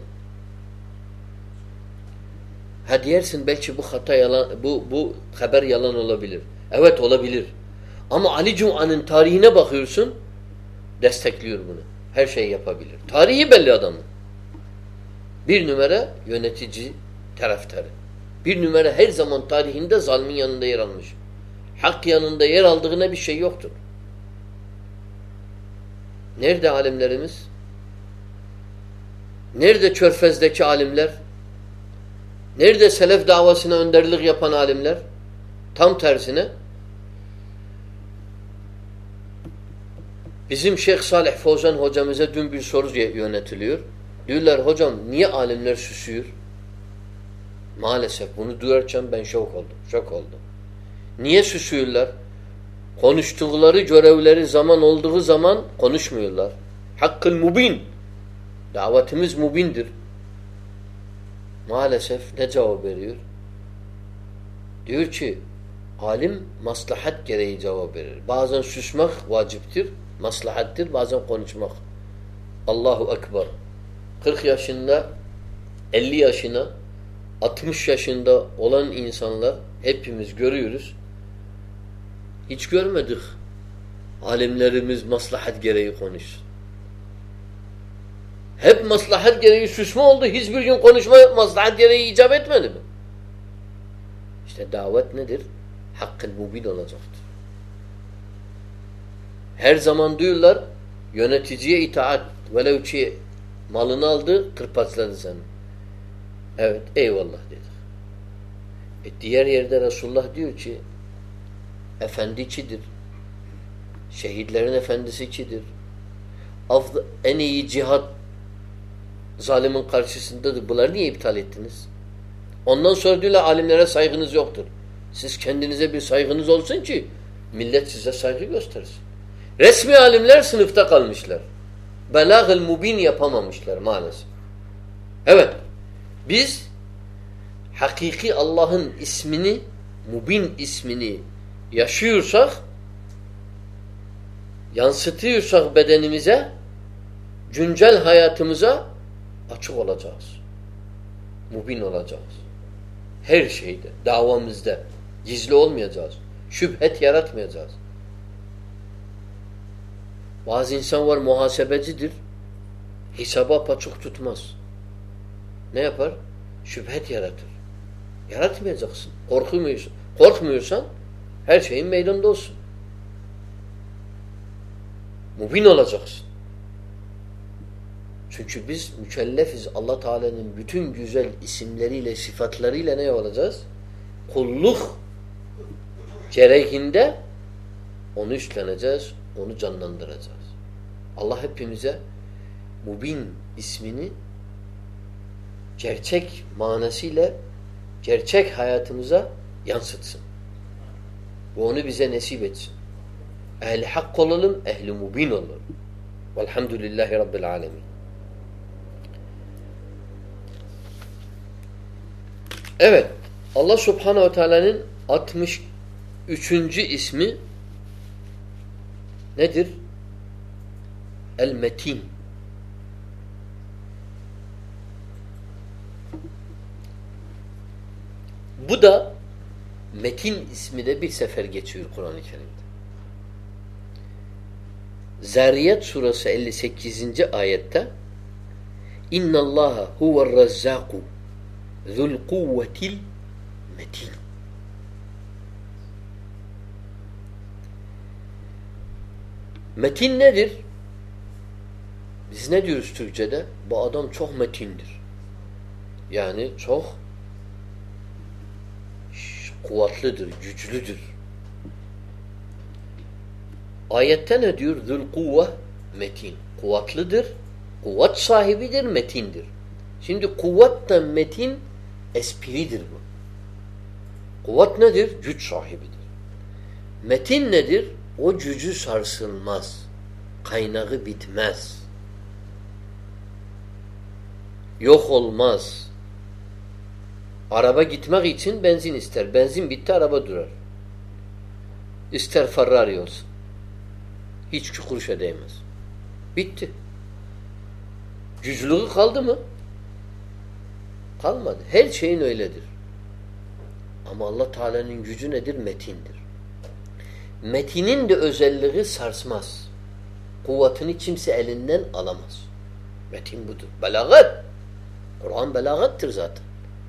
Ha diyersin belki bu hata yalan, bu bu haber yalan olabilir. Evet olabilir. Ama Ali Cum'a'nın tarihine bakıyorsun, destekliyor bunu. Her şeyi yapabilir. Tarihi belli adamın. Bir numara yönetici taraftarı. Bir numara her zaman tarihinde zalimin yanında yer almış. Hak yanında yer aldığına bir şey yoktur. Nerede alimlerimiz? Nerede Körfez'deki alimler? Nerede selef davasına önderlik yapan alimler? Tam tersine bizim Şeyh Salih Fozan hocamıza dün bir soru yönetiliyor. Diyorlar hocam niye alimler susuyor? Maalesef bunu duyarken ben şok oldum. Şok oldum. Niye susuyorlar? Konuştukları görevleri zaman olduğu zaman konuşmuyorlar. Hakkıl mubin. Davetimiz mubindir. Maalesef ne cevap veriyor? Diyor ki alim maslahat gereği cevap verir. Bazen susmak vaciptir, maslahattir, bazen konuşmak. Allahu Ekber. kırk yaşında, elli yaşına, altmış yaşında olan insanlar hepimiz görüyoruz. Hiç görmedik. Alimlerimiz maslahat gereği konuşsun. Hep maslahat gereği susma oldu. Hiçbir gün konuşma maslahat gereği icap etmedi mi? İşte davet nedir? Hakkın mubin olacaktır. Her zaman diyorlar yöneticiye itaat. Velev ki malını aldı, kırpaçladı seni. Evet, eyvallah dedik. E diğer yerde Resulullah diyor ki efendicidir. Şehitlerin efendisidir. En iyi cihat zalimin karşısındadır. Bunları niye iptal ettiniz? Ondan sonra diyorlar alimlere saygınız yoktur. Siz kendinize bir saygınız olsun ki millet size saygı göstersin. Resmi alimler sınıfta kalmışlar. Belâg-ıl mubin yapamamışlar maalesef. Evet. Biz hakiki Allah'ın ismini, mubin ismini yaşıyorsak, yansıtıyorsak bedenimize güncel hayatımıza açık olacağız. Mubin olacağız. Her şeyde, davamızda gizli olmayacağız. Şüphet yaratmayacağız. Bazı insan var muhasebecidir. Hesabı apaçık tutmaz. Ne yapar? Şüphet yaratır. Yaratmayacaksın. Korkmuyorsan, korkmuyorsan her şeyin meydanda olsun. Mubin olacaksın. Çünkü biz mükellefiz. Allah Teala'nın bütün güzel isimleriyle, sıfatlarıyla ne olacağız? Kulluk gereğinde onu üstleneceğiz, onu canlandıracağız. Allah hepimize Mubin ismini gerçek manasıyla gerçek hayatımıza yansıtsın. Ve onu bize nasip etsin. Ehli hak olalım, ehli mubin olalım. Velhamdülillahi Rabbil alemin. Evet, Allah Subhanahu ve Teala'nın altmış üçüncü ismi nedir? El-Metin. Bu da Metin ismi de bir sefer geçiyor Kur'an-ı Kerim'de. Zariyat suresi elli sekizinci ayette İnna Allaha huve'r-Razzaku zul kuvvetil metin. Metin nedir? Biz ne diyoruz Türkçe'de? Bu adam çok metindir. Yani çok kuvvetlidir, güçlüdür. Ayette ne diyor? Zul kuvve metin. Kuvvetlidir, kuvvet sahibidir, metindir. Şimdi kuvvetten metin espridir bu. Kuvvet nedir? Güç sahibidir. Metin nedir? O gücü sarsılmaz. Kaynağı bitmez. Yok olmaz. Araba gitmek için benzin ister. Benzin bitti, araba durar. İster Ferrari olsun. Hiç kuruşa değmez. Bitti. Güçlüğü kaldı mı? Kalmadı. Her şeyin öyledir. Ama Allah Teala'nın gücü nedir? Metindir. Metinin de özelliği sarsmaz. Kuvvetini kimse elinden alamaz. Metin budur. Belagat. Kur'an belagattır zaten.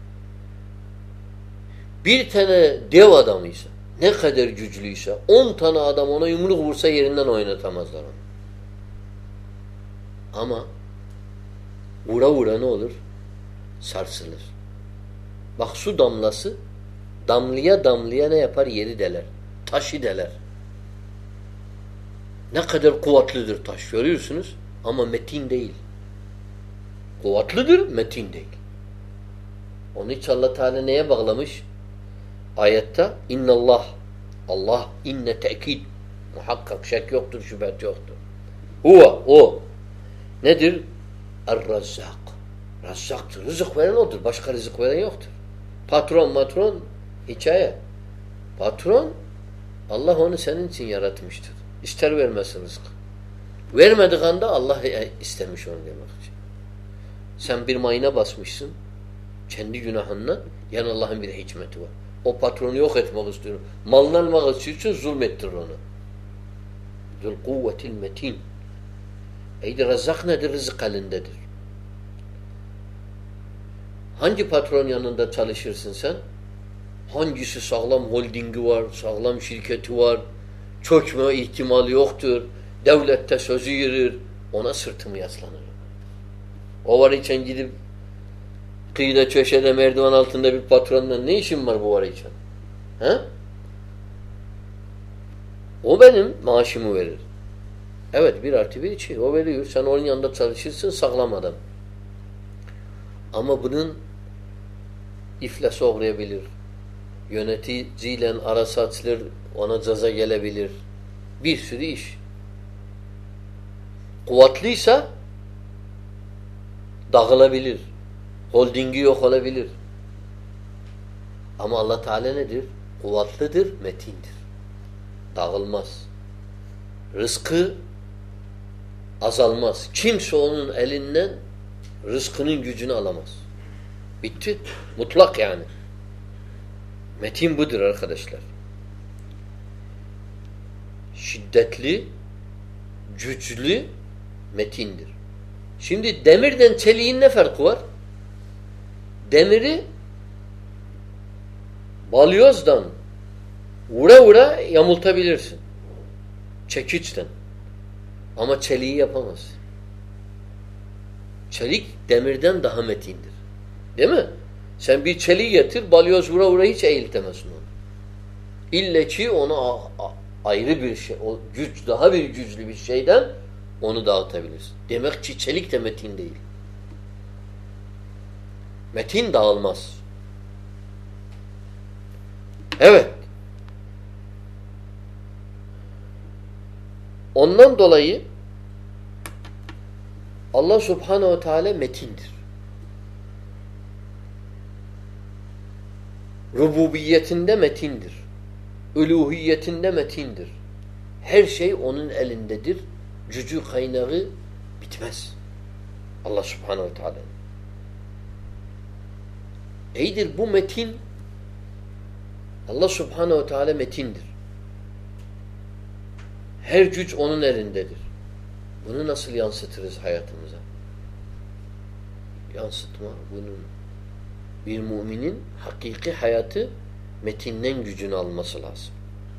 Bir tane dev adamıysa, ne kadar güçlüyse, on tane adam ona yumruk vursa yerinden oynatamazlar onu. Ama vura vura ne olur? Sarsılır. Bak su damlası damlaya damlaya ne yapar? Yeri deler. Taşı deler. Ne kadar kuvvetlidir taş görüyorsunuz ama metin değil. Kuvvetlidir, metin değil. Onun için Allah Teala neye bağlamış? Ayette innallah Allah inne tekid muhakkak şek yoktur, şüphet yoktur. Huve o nedir? Er-Razzak. Razzaktır. Rızık veren odur. Başka rızık veren yoktur. Patron matron hikaye. Patron Allah onu senin için yaratmıştır. İster vermesin rızık. Vermediği anda Allah istemiş onu demek için. Sen bir mayına basmışsın kendi günahınla, yani Allah'ın bir hikmeti var. O patronu yok etmek istiyor. Malını almak için zulmettir onu. Zul kuvvetil metin. Eydi Razzak nedir? Rızık elindedir. Hangi patron yanında çalışırsın sen? Hangisi sağlam holdingi var, sağlam şirketi var, çökme ihtimali yoktur, devlette sözü yürür, ona sırtımı yaslanır. O var için gidip kıyıda köşede merdiven altında bir patronla ne işim var bu var için? He? O benim maaşımı verir. Evet bir artı bir iki. O veriyor. Sen onun yanında çalışırsın sağlam adam. Ama bunun iflasa uğrayabilir. Yöneticiyle arası açılır. Ona ceza gelebilir. Bir sürü iş. Kuvvetliyse dağılabilir. Holdingi yok olabilir. Ama Allah Teala nedir? Kuvvetlidir, metindir. Dağılmaz. Rızkı azalmaz. Kimse onun elinden rızkının gücünü alamaz. Bitti. Mutlak yani. Metin budur arkadaşlar. Şiddetli, güçlü metindir. Şimdi demirden çeliğin ne farkı var? Demiri balyozdan vura vura yamultabilirsin. Çekiçten. Ama çeliği yapamaz. Çelik demirden daha metindir. Değil mi? Sen bir çeliği getir, balyoz vura vura hiç eğiltemezsin onu. İlle ki onu ayrı bir şey, o güç, daha bir güçlü bir şeyden onu dağıtabilirsin. Demek ki çelik de metin değil. Metin dağılmaz. Evet. Ondan dolayı Allah Subhanahu ve Teala metindir. Rububiyetinde metindir. Uluhiyetinde metindir. Her şey onun elindedir. Gücü kaynağı bitmez. Allah Subhanahu ve Teala. İyidir bu metin. Allah Subhanahu ve Teala metindir. Her güç onun elindedir. Bunu nasıl yansıtırız hayatımıza? Yansıtma bunun. Bir müminin hakiki hayatı metinden gücünü alması lazım.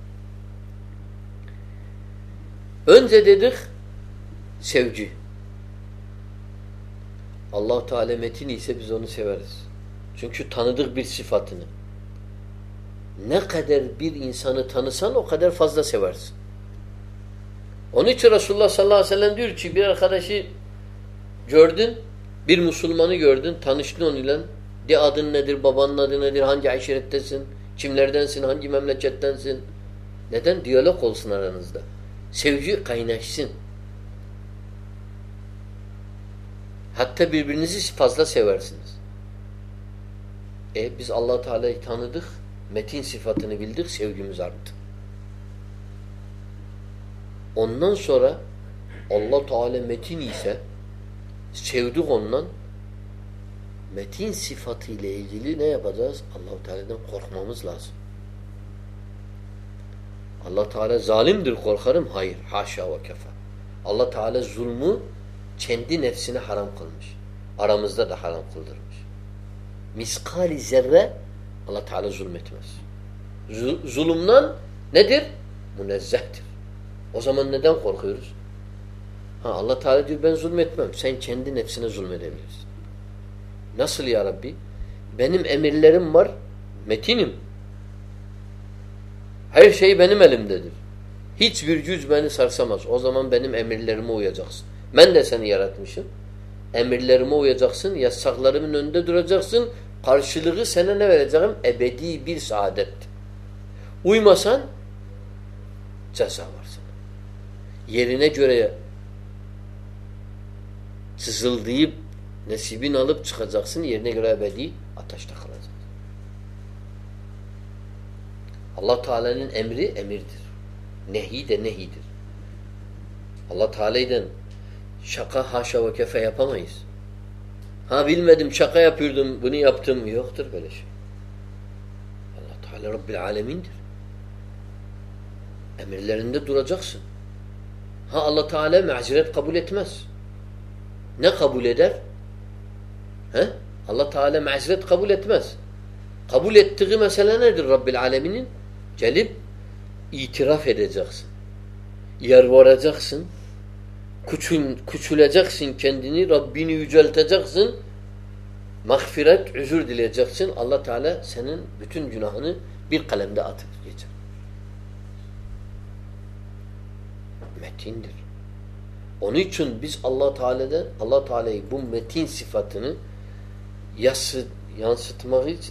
Önce dedik sevgi. Allah Teala metin ise biz onu severiz. Çünkü tanıdık bir sıfatını. Ne kadar bir insanı tanısan o kadar fazla seversin. Onun için Resulullah sallallahu aleyhi ve sellem diyor ki bir arkadaşı gördün, bir Müslümanı gördün, tanıştın onunla. De adın nedir, babanın adı nedir, hangi aşirettesin, kimlerdensin, hangi memlekettensin. Neden? Diyalog olsun aranızda. Sevgi kaynaşsın. Hatta birbirinizi fazla seversiniz. E biz Allah Teala'yı tanıdık, metin sıfatını bildik, sevgimiz arttı. Ondan sonra Allah Teala metin ise sevdik ondan, metin sıfatı ile ilgili ne yapacağız? Allah Teala'dan korkmamız lazım. Allah Teala zalimdir, korkarım. Hayır. Haşa ve kefa. Allah Teala zulmü kendi nefsine haram kılmış. Aramızda da haram kıldırmış. Miskali zerre Allah Teala zulmetmez. Zulümden nedir? Münezzehtir. O zaman neden korkuyoruz? Ha, Allah Teala diyor ben zulmetmem. Sen kendi nefsine zulmedebilirsin. Nasıl ya Rabbi? Benim emirlerim var. Metinim. Her şey benim elimdedir. Hiçbir güç beni sarsamaz. O zaman benim emirlerime uyacaksın. Ben de seni yaratmışım. Emirlerime uyacaksın. Yasaklarımın önünde duracaksın. Karşılığı sana ne vereceğim? Ebedi bir saadet. Uymasan ceza var sana. Yerine göre sızıldayıp nesibini alıp çıkacaksın. Yerine göre ebedi ateşte kalacaksın. Allah Teala'nın emri emirdir. Nehi de nehidir. Allah Teala'dan şaka haşa ve kefe yapamayız. Ha bilmedim şaka yapıyordum bunu yaptım. Yoktur böyle şey. Allah Teala Rabbil Alemin'dir. Emirlerinde duracaksın. Ha Allah Teala mazeret kabul etmez. Ne kabul eder? He? Allah Teala mazeret kabul etmez. Kabul ettiği mesele nedir Rabbil Alemin'in? Gelip itiraf edeceksin. Yer varacaksın. Küçül, küçüleceksin kendini. Rabbini yücelteceksin. Mağfiret, özür dileyeceksin. Allah Teala senin bütün günahını bir kalemde atıp geçer. Metindir. Onun için biz Allah Teala'dan Allah Teala'yı bu metin sıfatını yası, yansıtmak için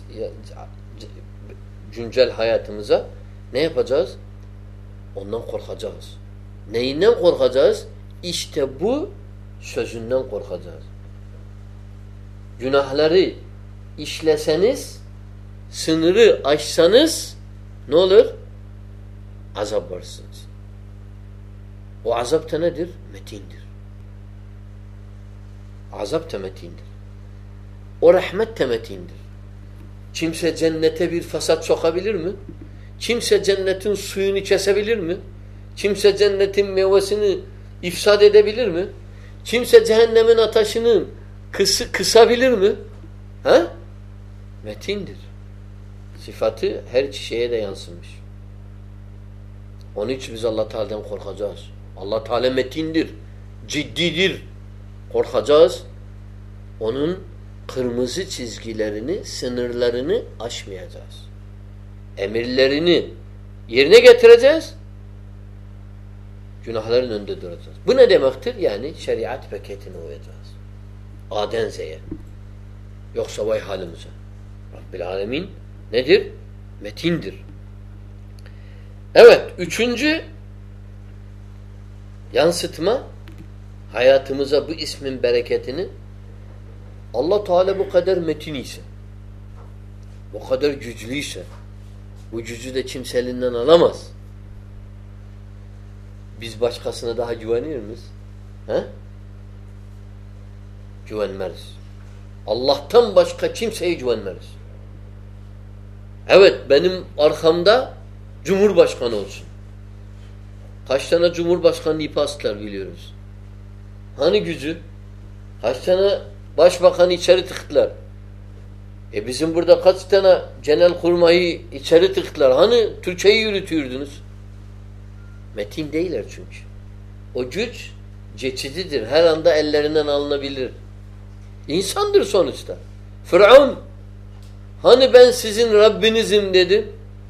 güncel hayatımıza ne yapacağız? Ondan korkacağız. Neyinden korkacağız? İşte bu sözünden korkacağız. Günahları işleseniz, sınırı aşsanız ne olur? Azap varsınız. O azap da nedir? Metindir. Azap da metindir. O rahmet de metindir. Kimse cennete bir fesat sokabilir mi? Kimse cennetin suyunu kesebilir mi? Kimse cennetin meyvesini ifsad edebilir mi? Kimse cehennemin ateşini kısı, kısabilir mi? Ha? Metindir. Sıfatı her şeye de yansımış. Onun için biz Allah Teala'dan korkacağız. Allah Teala metindir. Ciddidir. Korkacağız. Onun kırmızı çizgilerini, sınırlarını aşmayacağız. Emirlerini yerine getireceğiz. Günahların önünde duracağız. Bu ne demektir? Yani şeriat paketine uyacağız. A'den Z'ye. Yoksa vay halimize. Rabbil Alemin nedir? Metindir. Evet. Üçüncü yansıtma hayatımıza bu ismin bereketini Allah Teala bu kadar metin ise, bu kadar güçlüyse, bu gücü de kimse elinden alamaz. Biz başkasına daha güveniyor muyuz? He? Güvenmeriz. Allah'tan başka kimseye güvenmeriz. Evet, benim arkamda Cumhurbaşkanı olsun. Kaç tane Cumhurbaşkanı ipi astılar biliyoruz. Hani gücü? Kaç tane Başbakanı içeri tıktılar? E bizim burada kaç tane Genelkurmay'ı içeri tıktılar? Hani Türkiye'yi yürütüyordunuz? Metin değiller çünkü. O güç geçicidir. Her anda ellerinden alınabilir. İnsandır sonuçta. Firavun hani ben sizin Rabbinizim dedi.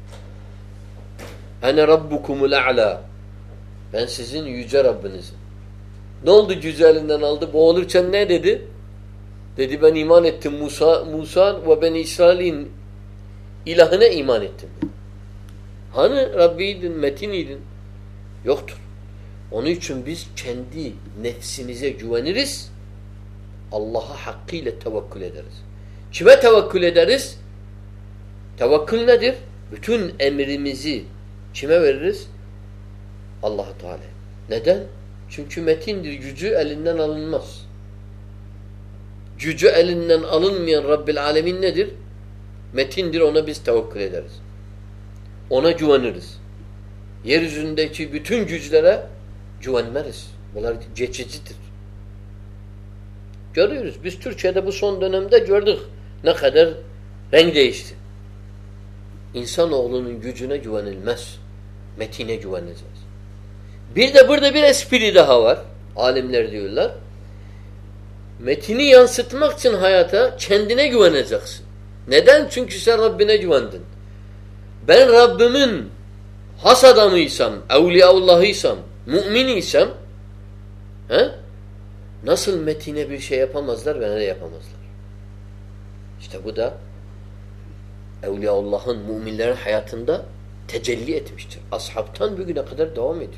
Ene rabbukumul a'la. Ben sizin yüce Rabbinizim. Ne oldu gücü elinden aldı? Boğulurken ne dedi? Dedi ben iman ettim Musa Musa ve Beni İsrail'in ilahına iman ettim. Hani Rabbiydin, metiniydin? Yoktur. Onun için biz kendi nefsimize güveniriz. Allah'a hakkıyla tevekkül ederiz. Kime tevekkül ederiz? Tevekkül nedir? Bütün emrimizi kime veririz? Allah-u Teala. Neden? Çünkü metindir. Gücü elinden alınmaz. Gücü elinden alınmayan Rabbil Alemin nedir? Metindir. Ona biz tevekkül ederiz. Ona güveniriz. Yeryüzündeki bütün güçlere güvenmeriz. Bunlar geçicidir. Görüyoruz. Biz Türkiye'de bu son dönemde gördük ne kadar renk değişti. İnsanoğlunun gücüne güvenilmez. Metine güveneceğiz. Bir de burada bir espri daha var. Alimler diyorlar. Metini yansıtmak için hayata kendine güveneceksin. Neden? Çünkü sen Rabbine güvendin. Ben Rabbimin has adamıysam, evliyaullahıysam, müminiysem he? Nasıl metine bir şey yapamazlar, bana da yapamazlar. İşte bu da Evliyaullah'ın, müminlerin hayatında tecelli etmiştir. Ashabtan bugüne kadar devam ediyor.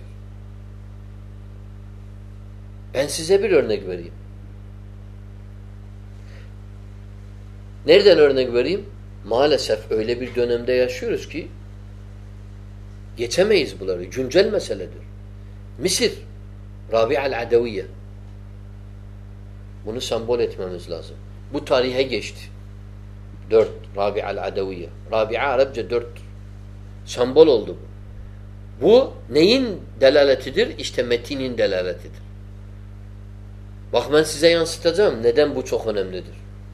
Ben size bir örnek vereyim. Nereden örnek vereyim? Maalesef öyle bir dönemde yaşıyoruz ki geçemeyiz bunları. Güncel meseledir. Mısır, Rabi'al Adaviye. Bunu sembol etmemiz lazım. Bu tarihe geçti. Dört. Rabi'al Adaviye. Rabi'a Arapça dörttür. Sembol oldu bu. Bu neyin delaletidir? İşte metinin delaletidir. Bak ben size yansıtacağım. Neden bu çok önemlidir?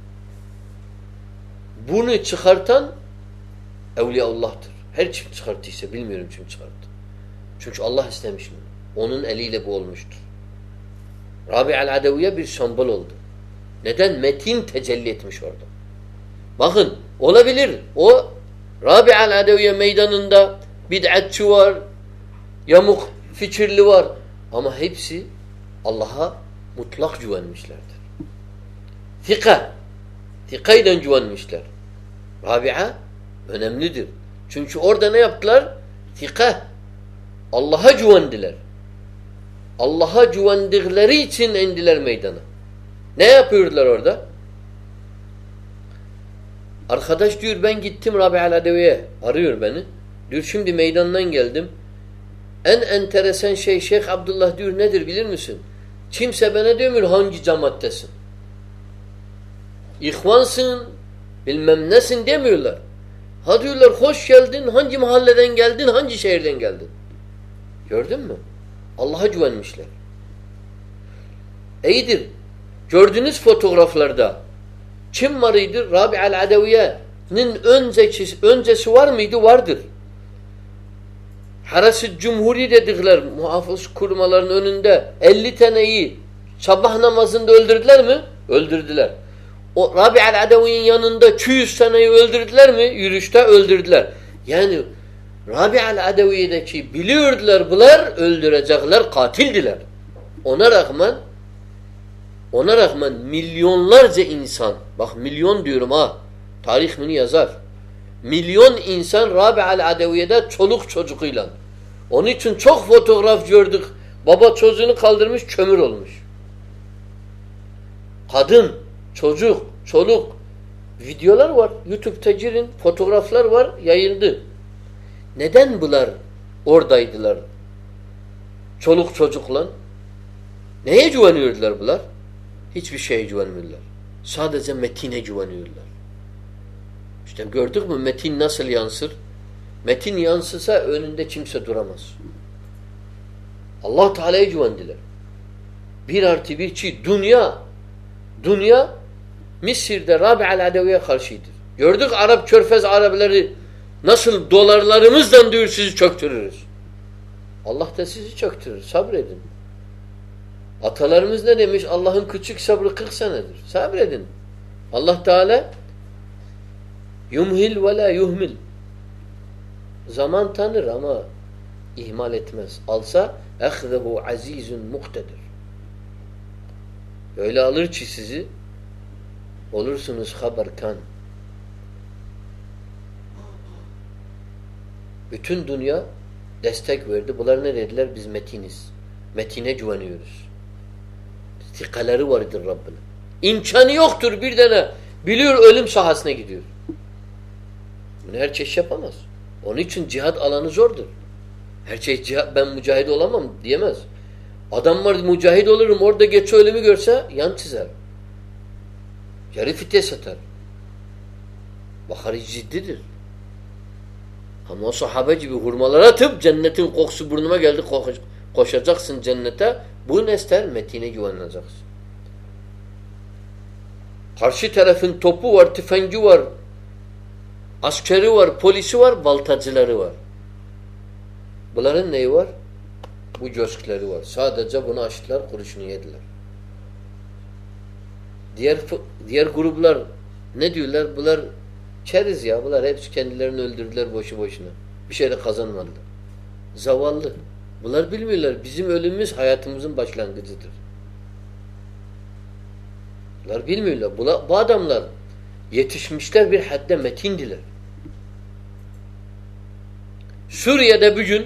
Bunu çıkartan Evliyaullah'tır. Her kim çıkarttıysa bilmiyorum kim çıkarttı. Çünkü Allah istemiş mi? Onun eliyle bu olmuştur. Rabi'al Adaviye bir sembol oldu. Neden? Metin tecelli etmiş orada. Bakın olabilir. O Rabi'al Adaviye meydanında bid'atçı var, yamuk fikirli var. Ama hepsi Allah'a mutlak güvenmişlerdir. Fika. Fikayla güvenmişler. Rabi'a önemlidir. Çünkü orada ne yaptılar? Fika. Allah'a güvendiler. Allah'a güvendikleri için indiler meydana. Ne yapıyordular orada? Arkadaş diyor ben gittim Rabi'al Adaviye. Arıyor beni. Diyor şimdi meydandan geldim. En enteresan şey Şeyh Abdullah diyor nedir bilir misin? Kimse bana demiyor hangi cemaattesin. İhvansın, bilmem nesin demiyorlar. Ha diyorlar hoş geldin, hangi mahalleden geldin, hangi şehirden geldin? Gördün mü? Allah'a güvenmişler. İyidir. Gördüğünüz fotoğraflarda kim varıydı? Rabi'al Adeviye'nin öncesi, öncesi var mıydı? Vardır. Harası Cumhuri dedikler muhafız kurmaların önünde elli taneyi sabah namazında öldürdüler mi? Öldürdüler. O Rabi'al Adevi'nin yanında iki yüz taneyi öldürdüler mi? Yürüyüşte öldürdüler. Yani Rabi'al Adevi'deki biliyordular bunlar öldürecekler, katildiler. Ona rağmen ona rağmen milyonlarca insan, bak milyon diyorum ha, tarih bunu yazar. Milyon insan Rabi'al Adeviye'de çoluk çocukuyla. Onun için çok fotoğraf gördük. Baba çocuğunu kaldırmış, kömür olmuş. Kadın, çocuk, çoluk. Videolar var. YouTube'da girin, fotoğraflar var, yayıldı. Neden bunlar oradaydılar? Çoluk çocukla. Neye güveniyordular bunlar? Hiçbir şeye güvenmiyorlar. Sadece metine güveniyorlar. İşte gördük mü metin nasıl yansır? Metin yansısa önünde kimse duramaz. Allah Teala'ya güvendiler. Bir artı bir çi dünya dünya Mısır'da Rabi'al Adeviye karşıydır. Gördük Arap Körfez Arapları nasıl dolarlarımızdan diyor sizi çöktürürüz. Allah da sizi çöktürür. Sabredin. Atalarımız ne demiş? Allah'ın küçük sabrı kırk senedir. Sabredin. Allah Teala yumhil ve la yuhmil. Zaman tanır ama ihmal etmez. Alsa ehzehu azizun muktedir. Öyle alır ki sizi olursunuz haberkan. Bütün dünya destek verdi. Bunlar ne dediler? Biz metiniz. Metine güveniyoruz. Tikaları vardır Rabbine. İmkanı yoktur bir tane. Biliyor ölüm sahasına gidiyor. Bunu herkes yapamaz. Onun için cihat alanı zordur. Herkes cihat, ben mücahid olamam diyemez. Adam var mücahid olurum orada geç ölümü görse yan çizer. Yarı fitye satar. Bakar ciddidir. Ama o sahabe gibi hurmalara atıp cennetin kokusu burnuma geldi koş, koşacaksın cennete. Bu ne ister? Metine güveneceksin. Karşı tarafın topu var, tüfengi var, askeri var, polisi var, baltacıları var. Bunların neyi var? Bu coşkuları var. Sadece bunu açtılar, kuruşunu yediler. Diğer diğer gruplar ne diyorlar? Bunlar çeriz ya. Bunlar hepsi kendilerini öldürdüler boşu boşuna. Bir şey de kazanmadılar. Zavallı. Bunlar bilmiyorlar. Bizim ölümümüz hayatımızın başlangıcıdır. Bunlar bilmiyorlar. Bunlar, bu adamlar yetişmişler bir hadde metindiler. Suriye'de bugün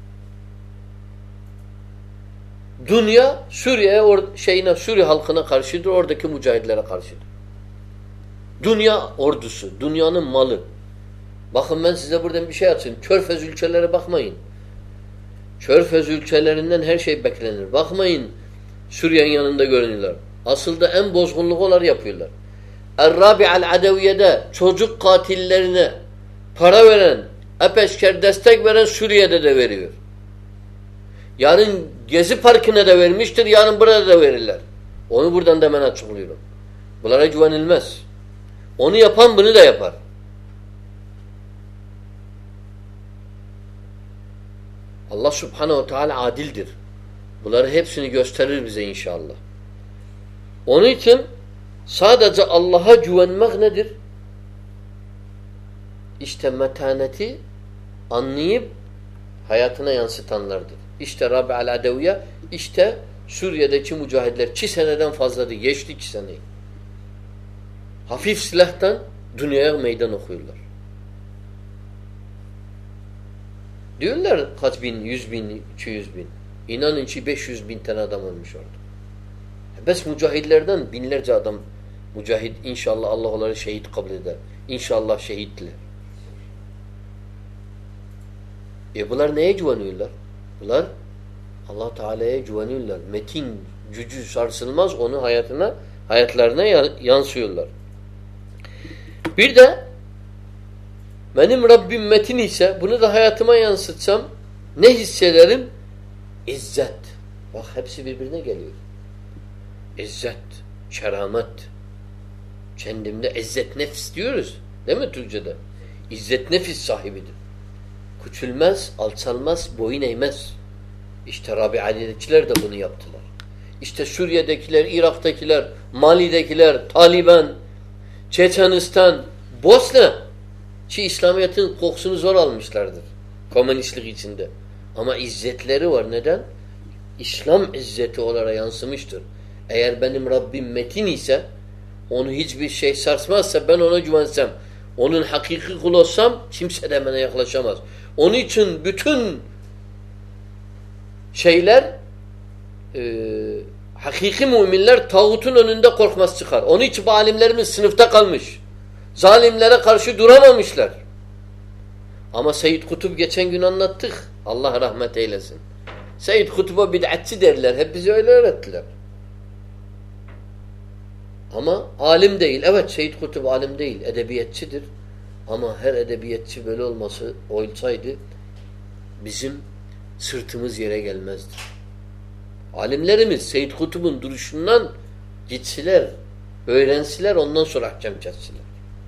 dünya Suriye'ye şeyine Suriye halkına karşıdır, oradaki mücahitlere karşıdır. Dünya ordusu, dünyanın malı. Bakın ben size buradan bir şey atayım. Körfez ülkelere bakmayın. Körfez ülkelerinden her şey beklenir. Bakmayın Suriye'nin yanında görünüyorlar. Asıl da en bozgunluk onlar yapıyorlar. Er-Rabi'al Adeviye'de çocuk katillerine para veren, epeşker destek veren Suriye'de de veriyor. Yarın Gezi Parkı'na da vermiştir, yarın burada da verirler. Onu buradan da ben açıklıyorum. Bunlara güvenilmez. Onu yapan bunu da yapar. Allah Subhanahu Teala adildir. Bunları hepsini gösterir bize inşallah. Onun için sadece Allah'a güvenmek nedir? İşte metaneti anlayıp hayatına yansıtanlardır. İşte Rabi'al Adeviye, işte Suriye'deki mücahidler iki seneden fazladır. Geçti iki seneyi. Hafif silahtan dünyaya meydan okuyorlar. Diyorlar kaç bin, yüz bin, iki yüz bin. İnanın ki beş yüz bin tane adam ölmüş orada. Bes mücahidlerden binlerce adam mücahid inşallah Allah onları şehit kabul eder. İnşallah şehitler. E bunlar neye güveniyorlar? Bunlar Allah Teala'ya güveniyorlar. Metin, gücü sarsılmaz onu hayatına, hayatlarına yansıyorlar. Bir de benim Rabbim metin ise bunu da hayatıma yansıtsam ne hissederim? İzzet. Bak hepsi birbirine geliyor. İzzet, keramet. Kendimde izzet nefis diyoruz. Değil mi Türkçe'de? İzzet nefis sahibidir. Küçülmez, alçalmaz, boyun eğmez. İşte Rabi'aniye'dekiler de bunu yaptılar. İşte Suriye'dekiler, Irak'takiler, Mali'dekiler, Taliban, Çeçenistan, Bosna ki İslamiyet'in kokusunu zor almışlardır. Komünistlik içinde. Ama izzetleri var. Neden? İslam izzeti olarak yansımıştır. Eğer benim Rabbim metin ise onu hiçbir şey sarsmazsa ben ona güvensem onun hakiki kul olsam kimse de bana yaklaşamaz. Onun için bütün şeyler e, hakiki müminler tağutun önünde korkmaz çıkar. Onun için bu alimlerimiz sınıfta kalmış. Zalimlere karşı duramamışlar. Ama Seyyid Kutup geçen gün anlattık. Allah rahmet eylesin. Seyyid Kutup'a bid'atçı derler. Hep bize öyle öğrettiler. Ama alim değil. Evet Seyyid Kutup alim değil. Edebiyatçıdır. Ama her edebiyatçı böyle olması olsaydı bizim sırtımız yere gelmezdi. Alimlerimiz Seyyid Kutup'un duruşundan gitsiler, öğrensiler ondan sonra ahkam kessiler.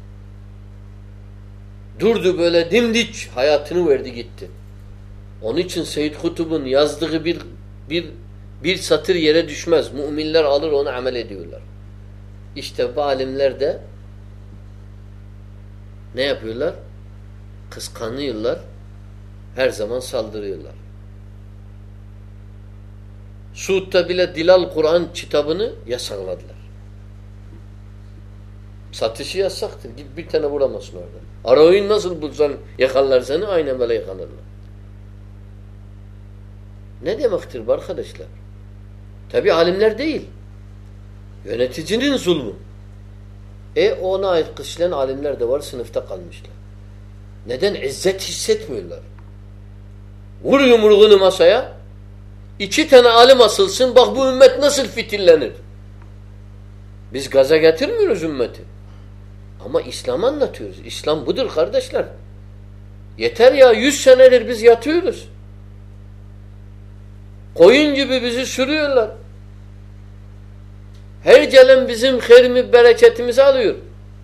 Durdu böyle dimdik hayatını verdi gitti. Onun için Seyyid Kutup'un yazdığı bir bir bir satır yere düşmez. Müminler alır onu amel ediyorlar. İşte bu alimler de ne yapıyorlar? Kıskanıyorlar. Her zaman saldırıyorlar. Suud'da bile Dilal Kur'an kitabını yasakladılar. Satışı yasaktır. Git bir tane vuramazsın orada. Arao'yu nasıl bulsan yakarlar seni aynen böyle yakalarlar. Ne demektir bu arkadaşlar? Tabi alimler değil. Yöneticinin zulmü. E ona ait kışlayan alimler de var sınıfta kalmışlar. Neden? İzzet hissetmiyorlar. Vur yumruğunu masaya. İki tane alim asılsın. Bak bu ümmet nasıl fitillenir. Biz gaza getirmiyoruz ümmeti. Ama İslam anlatıyoruz. İslam budur kardeşler. Yeter ya yüz senedir biz yatıyoruz. Koyun gibi bizi sürüyorlar. Her gelen bizim hayrimi, bereketimizi alıyor.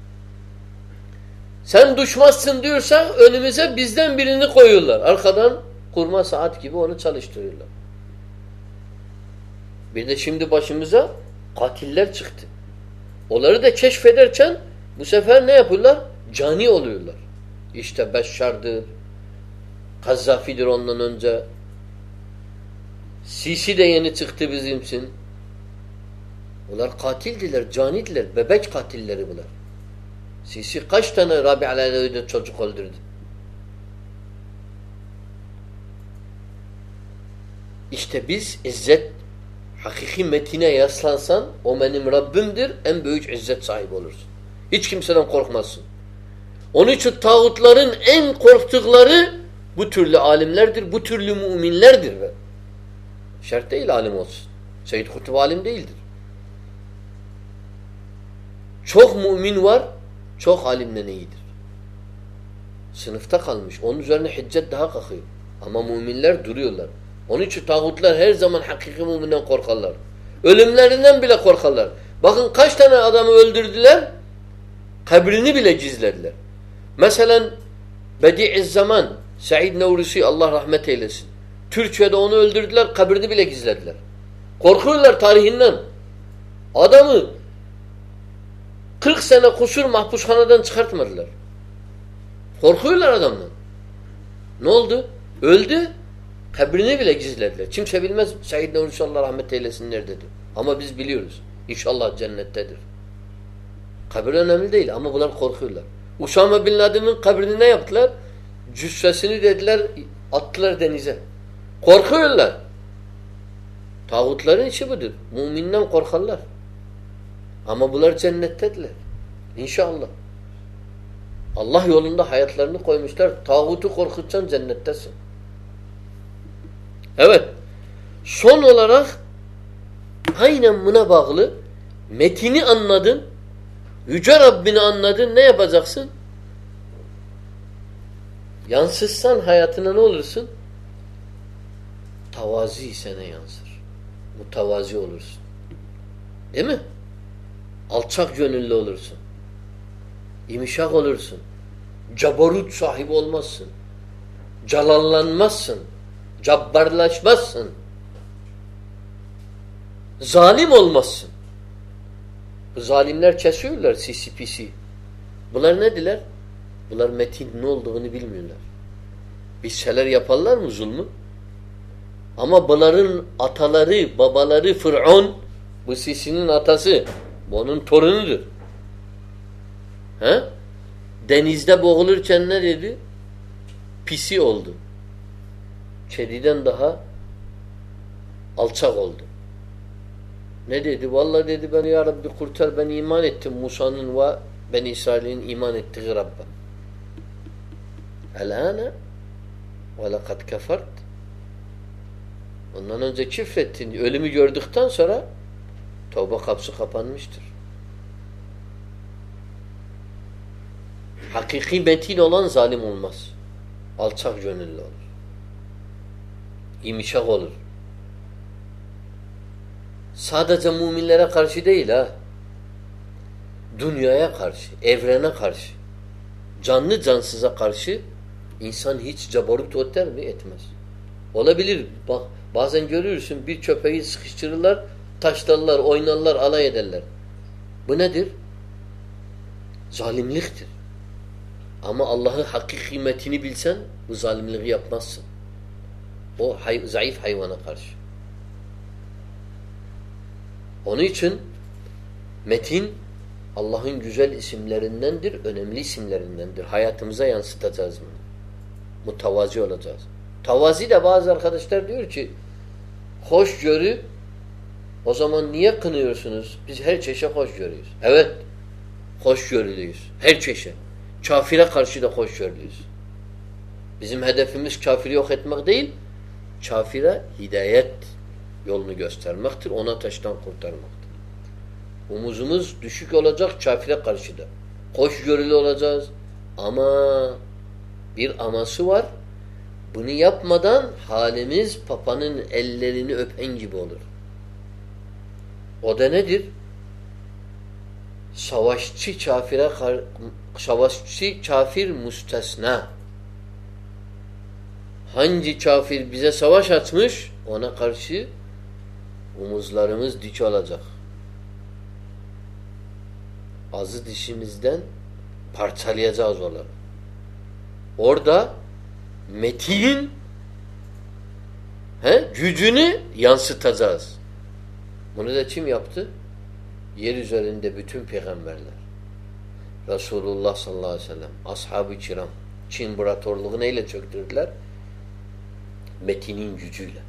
Sen düşmezsin diyorsa önümüze bizden birini koyuyorlar. Arkadan kurma saat gibi onu çalıştırıyorlar. Bir de şimdi başımıza katiller çıktı. Onları da keşfederken bu sefer ne yapıyorlar? Cani oluyorlar. İşte Beşşar'dır, Kazzafi'dir ondan önce. Sisi de yeni çıktı bizimsin. Onlar katildiler, canidiler, bebek katilleri bunlar. Sisi kaç tane Rabi Aleyhi'de çocuk öldürdü? İşte biz izzet, hakiki metine yaslansan o benim Rabbimdir, en büyük izzet sahibi olursun. Hiç kimseden korkmazsın. Onun için tağutların en korktukları bu türlü alimlerdir, bu türlü müminlerdir. Şart değil alim olsun. Seyyid Kutup alim değildir. Çok mümin var, çok alimden iyidir. Sınıfta kalmış. Onun üzerine hicret daha kalkıyor. Ama müminler duruyorlar. Onun için tağutlar her zaman hakiki müminden korkarlar. Ölümlerinden bile korkarlar. Bakın kaç tane adamı öldürdüler, kabrini bile gizlediler. Mesela Bedi'i'z-Zaman, Said Nursi Allah rahmet eylesin. Türkiye'de onu öldürdüler, kabrini bile gizlediler. Korkuyorlar tarihinden. Adamı kırk sene kusur mahpushaneden çıkartmadılar. Korkuyorlar adamdan. Ne oldu? Öldü. Kabrini bile gizlediler. Kimse bilmez Said Nursi Allah rahmet eylesin nerededir. Ama biz biliyoruz. İnşallah cennettedir. Kabir önemli değil ama bunlar korkuyorlar. Usame Bin Laden'in kabrini ne yaptılar? Cüssesini dediler attılar denize. Korkuyorlar. Tağutların işi budur. Müminden korkarlar. Ama bunlar cennettediler. İnşallah. Allah yolunda hayatlarını koymuşlar. Tağutu korkutsan cennettesin. Evet. Son olarak aynen buna bağlı metini anladın Yüce Rabbini anladın, ne yapacaksın? Yansıtsan hayatına ne olursun? Tavazi sana yansır. Mutavazi olursun. Değil mi? Alçak gönüllü olursun. İmişak olursun. Cabarut sahibi olmazsın. Calallanmazsın. Cabbarlaşmazsın. Zalim olmazsın. Zalimler kesiyorlar sisi pisi. Bunlar nediler? Bunlar metin ne olduğunu bilmiyorlar. Bir şeyler yaparlar mı zulmü? Ama bunların ataları, babaları Fır'un, bu sisinin atası, bu onun torunudur. He? Denizde boğulurken ne dedi? Pisi oldu. Kediden daha alçak oldu. Ne dedi? Vallahi dedi, ben ya Rabbi kurtar, ben iman ettim Musa'nın ve Ben İsrail'in iman ettiği Rabb'a. El-âne ve lekad kefert. Ondan önce küfrettin. Ölümü gördükten sonra tövbe kapısı kapanmıştır. Hakiki metin olan zalim olmaz. Alçak gönüllü olur. İmişak olur. Sadece müminlere karşı değil ha. Dünyaya karşı, evrene karşı, canlı cansıza karşı insan hiç cabarut öter mi? Etmez. Olabilir. Bak, bazen görürsün bir köpeği sıkıştırırlar, taşlarlar, oynarlar, alay ederler. Bu nedir? Zalimliktir. Ama Allah'ın hakiki kıymetini bilsen bu zalimliği yapmazsın. O hay zayıf hayvana karşı. Onun için metin Allah'ın güzel isimlerindendir, önemli isimlerindendir. Hayatımıza yansıtacağız bunu. Mutavazi olacağız. Tavazi de bazı arkadaşlar diyor ki hoşgörü, o zaman niye kınıyorsunuz? Biz her çeşe hoşgörüyüz. Evet, hoşgörülüyüz. Her çeşe. Kafire karşı da hoşgörülüyüz. Bizim hedefimiz kafiri yok etmek değil, kafire hidayet yolunu göstermektir, ona taştan kurtarmaktır. Umuzumuz düşük olacak kafire karşı da. Hoşgörülü olacağız. Ama bir aması var. Bunu yapmadan halimiz papanın ellerini öpen gibi olur. O da nedir? Savaşçı kafire savaşçı kafir müstesna. Hangi kafir bize savaş açmış, ona karşı omuzlarımız dik olacak. Azı dişimizden parçalayacağız onları. Orada metin he, gücünü yansıtacağız. Bunu da kim yaptı? Yer üzerinde bütün peygamberler. Resulullah sallallahu aleyhi ve sellem, ashab-ı kiram, Çin imparatorluğu neyle çöktürdüler? Metinin gücüyle.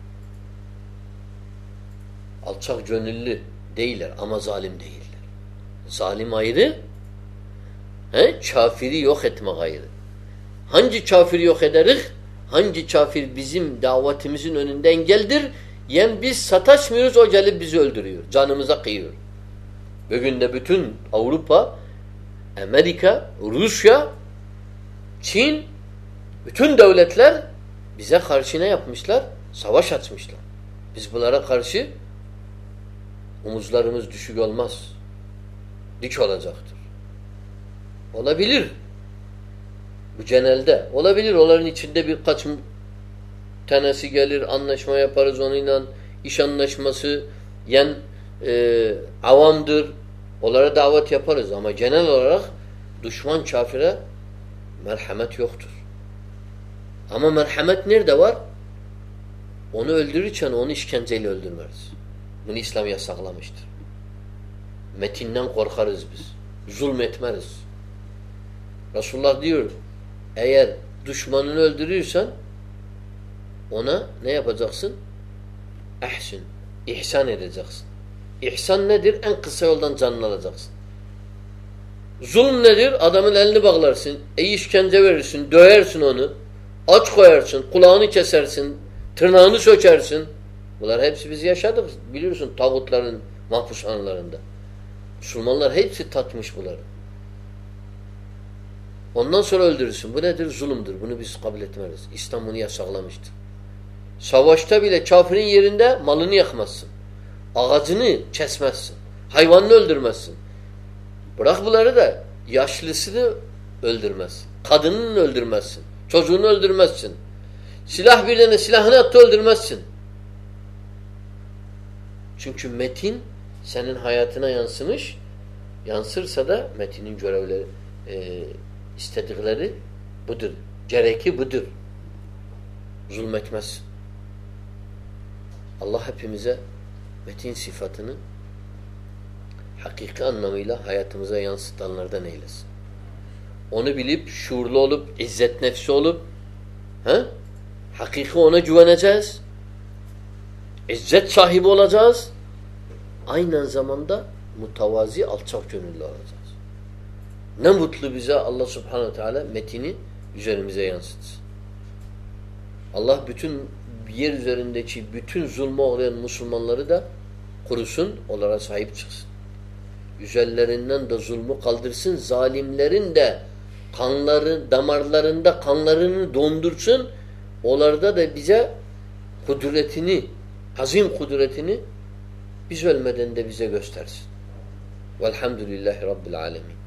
Alçak gönüllü değiller ama zalim değiller. Zalim ayrı, he, kafiri yok etmek ayrı. Hangi kafiri yok ederiz? Hangi kafir bizim davetimizin önünde engeldir? Yen biz sataşmıyoruz, o gelip bizi öldürüyor. Canımıza kıyıyor. Bugün de bütün Avrupa, Amerika, Rusya, Çin, bütün devletler bize karşı ne yapmışlar? Savaş açmışlar. Biz bunlara karşı omuzlarımız düşük olmaz. Dik olacaktır. Olabilir. Bu genelde. Olabilir. Onların içinde birkaç tanesi gelir, anlaşma yaparız onunla. İş anlaşması yen e, avamdır. Onlara davet yaparız. Ama genel olarak düşman kafire merhamet yoktur. Ama merhamet nerede var? Onu öldürürken onu işkenceyle öldürmeriz. Bunu İslam yasaklamıştır. Metinden korkarız biz. Zulmetmeriz. Resulullah diyor, eğer düşmanını öldürürsen ona ne yapacaksın? Ehsin. İhsan edeceksin. İhsan nedir? En kısa yoldan canını alacaksın. Zulm nedir? Adamın elini bağlarsın, iyi işkence verirsin, döversin onu, aç koyarsın, kulağını kesersin, tırnağını sökersin. Bunlar hepsi biz yaşadık. Biliyorsun tağutların mahpushanelerinde. Müslümanlar hepsi tatmış bunları. Ondan sonra öldürürsün. Bu nedir? Zulümdür. Bunu biz kabul etmeriz. İslam bunu yasaklamıştır. Savaşta bile kafirin yerinde malını yakmazsın. Ağacını kesmezsin. Hayvanını öldürmezsin. Bırak bunları da yaşlısını öldürmezsin. Kadınını öldürmezsin. Çocuğunu öldürmezsin. Silah bir tane silahını attı öldürmezsin. Çünkü metin senin hayatına yansımış. Yansırsa da metinin görevleri e, istedikleri budur. Gereki budur. Zulmetmezsin. Allah hepimize metin sıfatını hakiki anlamıyla hayatımıza yansıtanlardan eylesin. Onu bilip, şuurlu olup, izzet nefsi olup he? Hakiki ona güveneceğiz. İzzet sahibi olacağız. Aynı zamanda mutavazi, alçak gönüllü olacağız. Ne mutlu bize Allah Subhanahu Teala metini üzerimize yansıtsın. Allah bütün yer üzerindeki bütün zulme uğrayan Müslümanları da korusun, onlara sahip çıksın. Üzerlerinden de zulmü kaldırsın, zalimlerin de kanları, damarlarında kanlarını dondursun, onlarda da bize kudretini, hazim kudretini biz ölmeden de bize göstersin. Velhamdülillahi Rabbil alemin.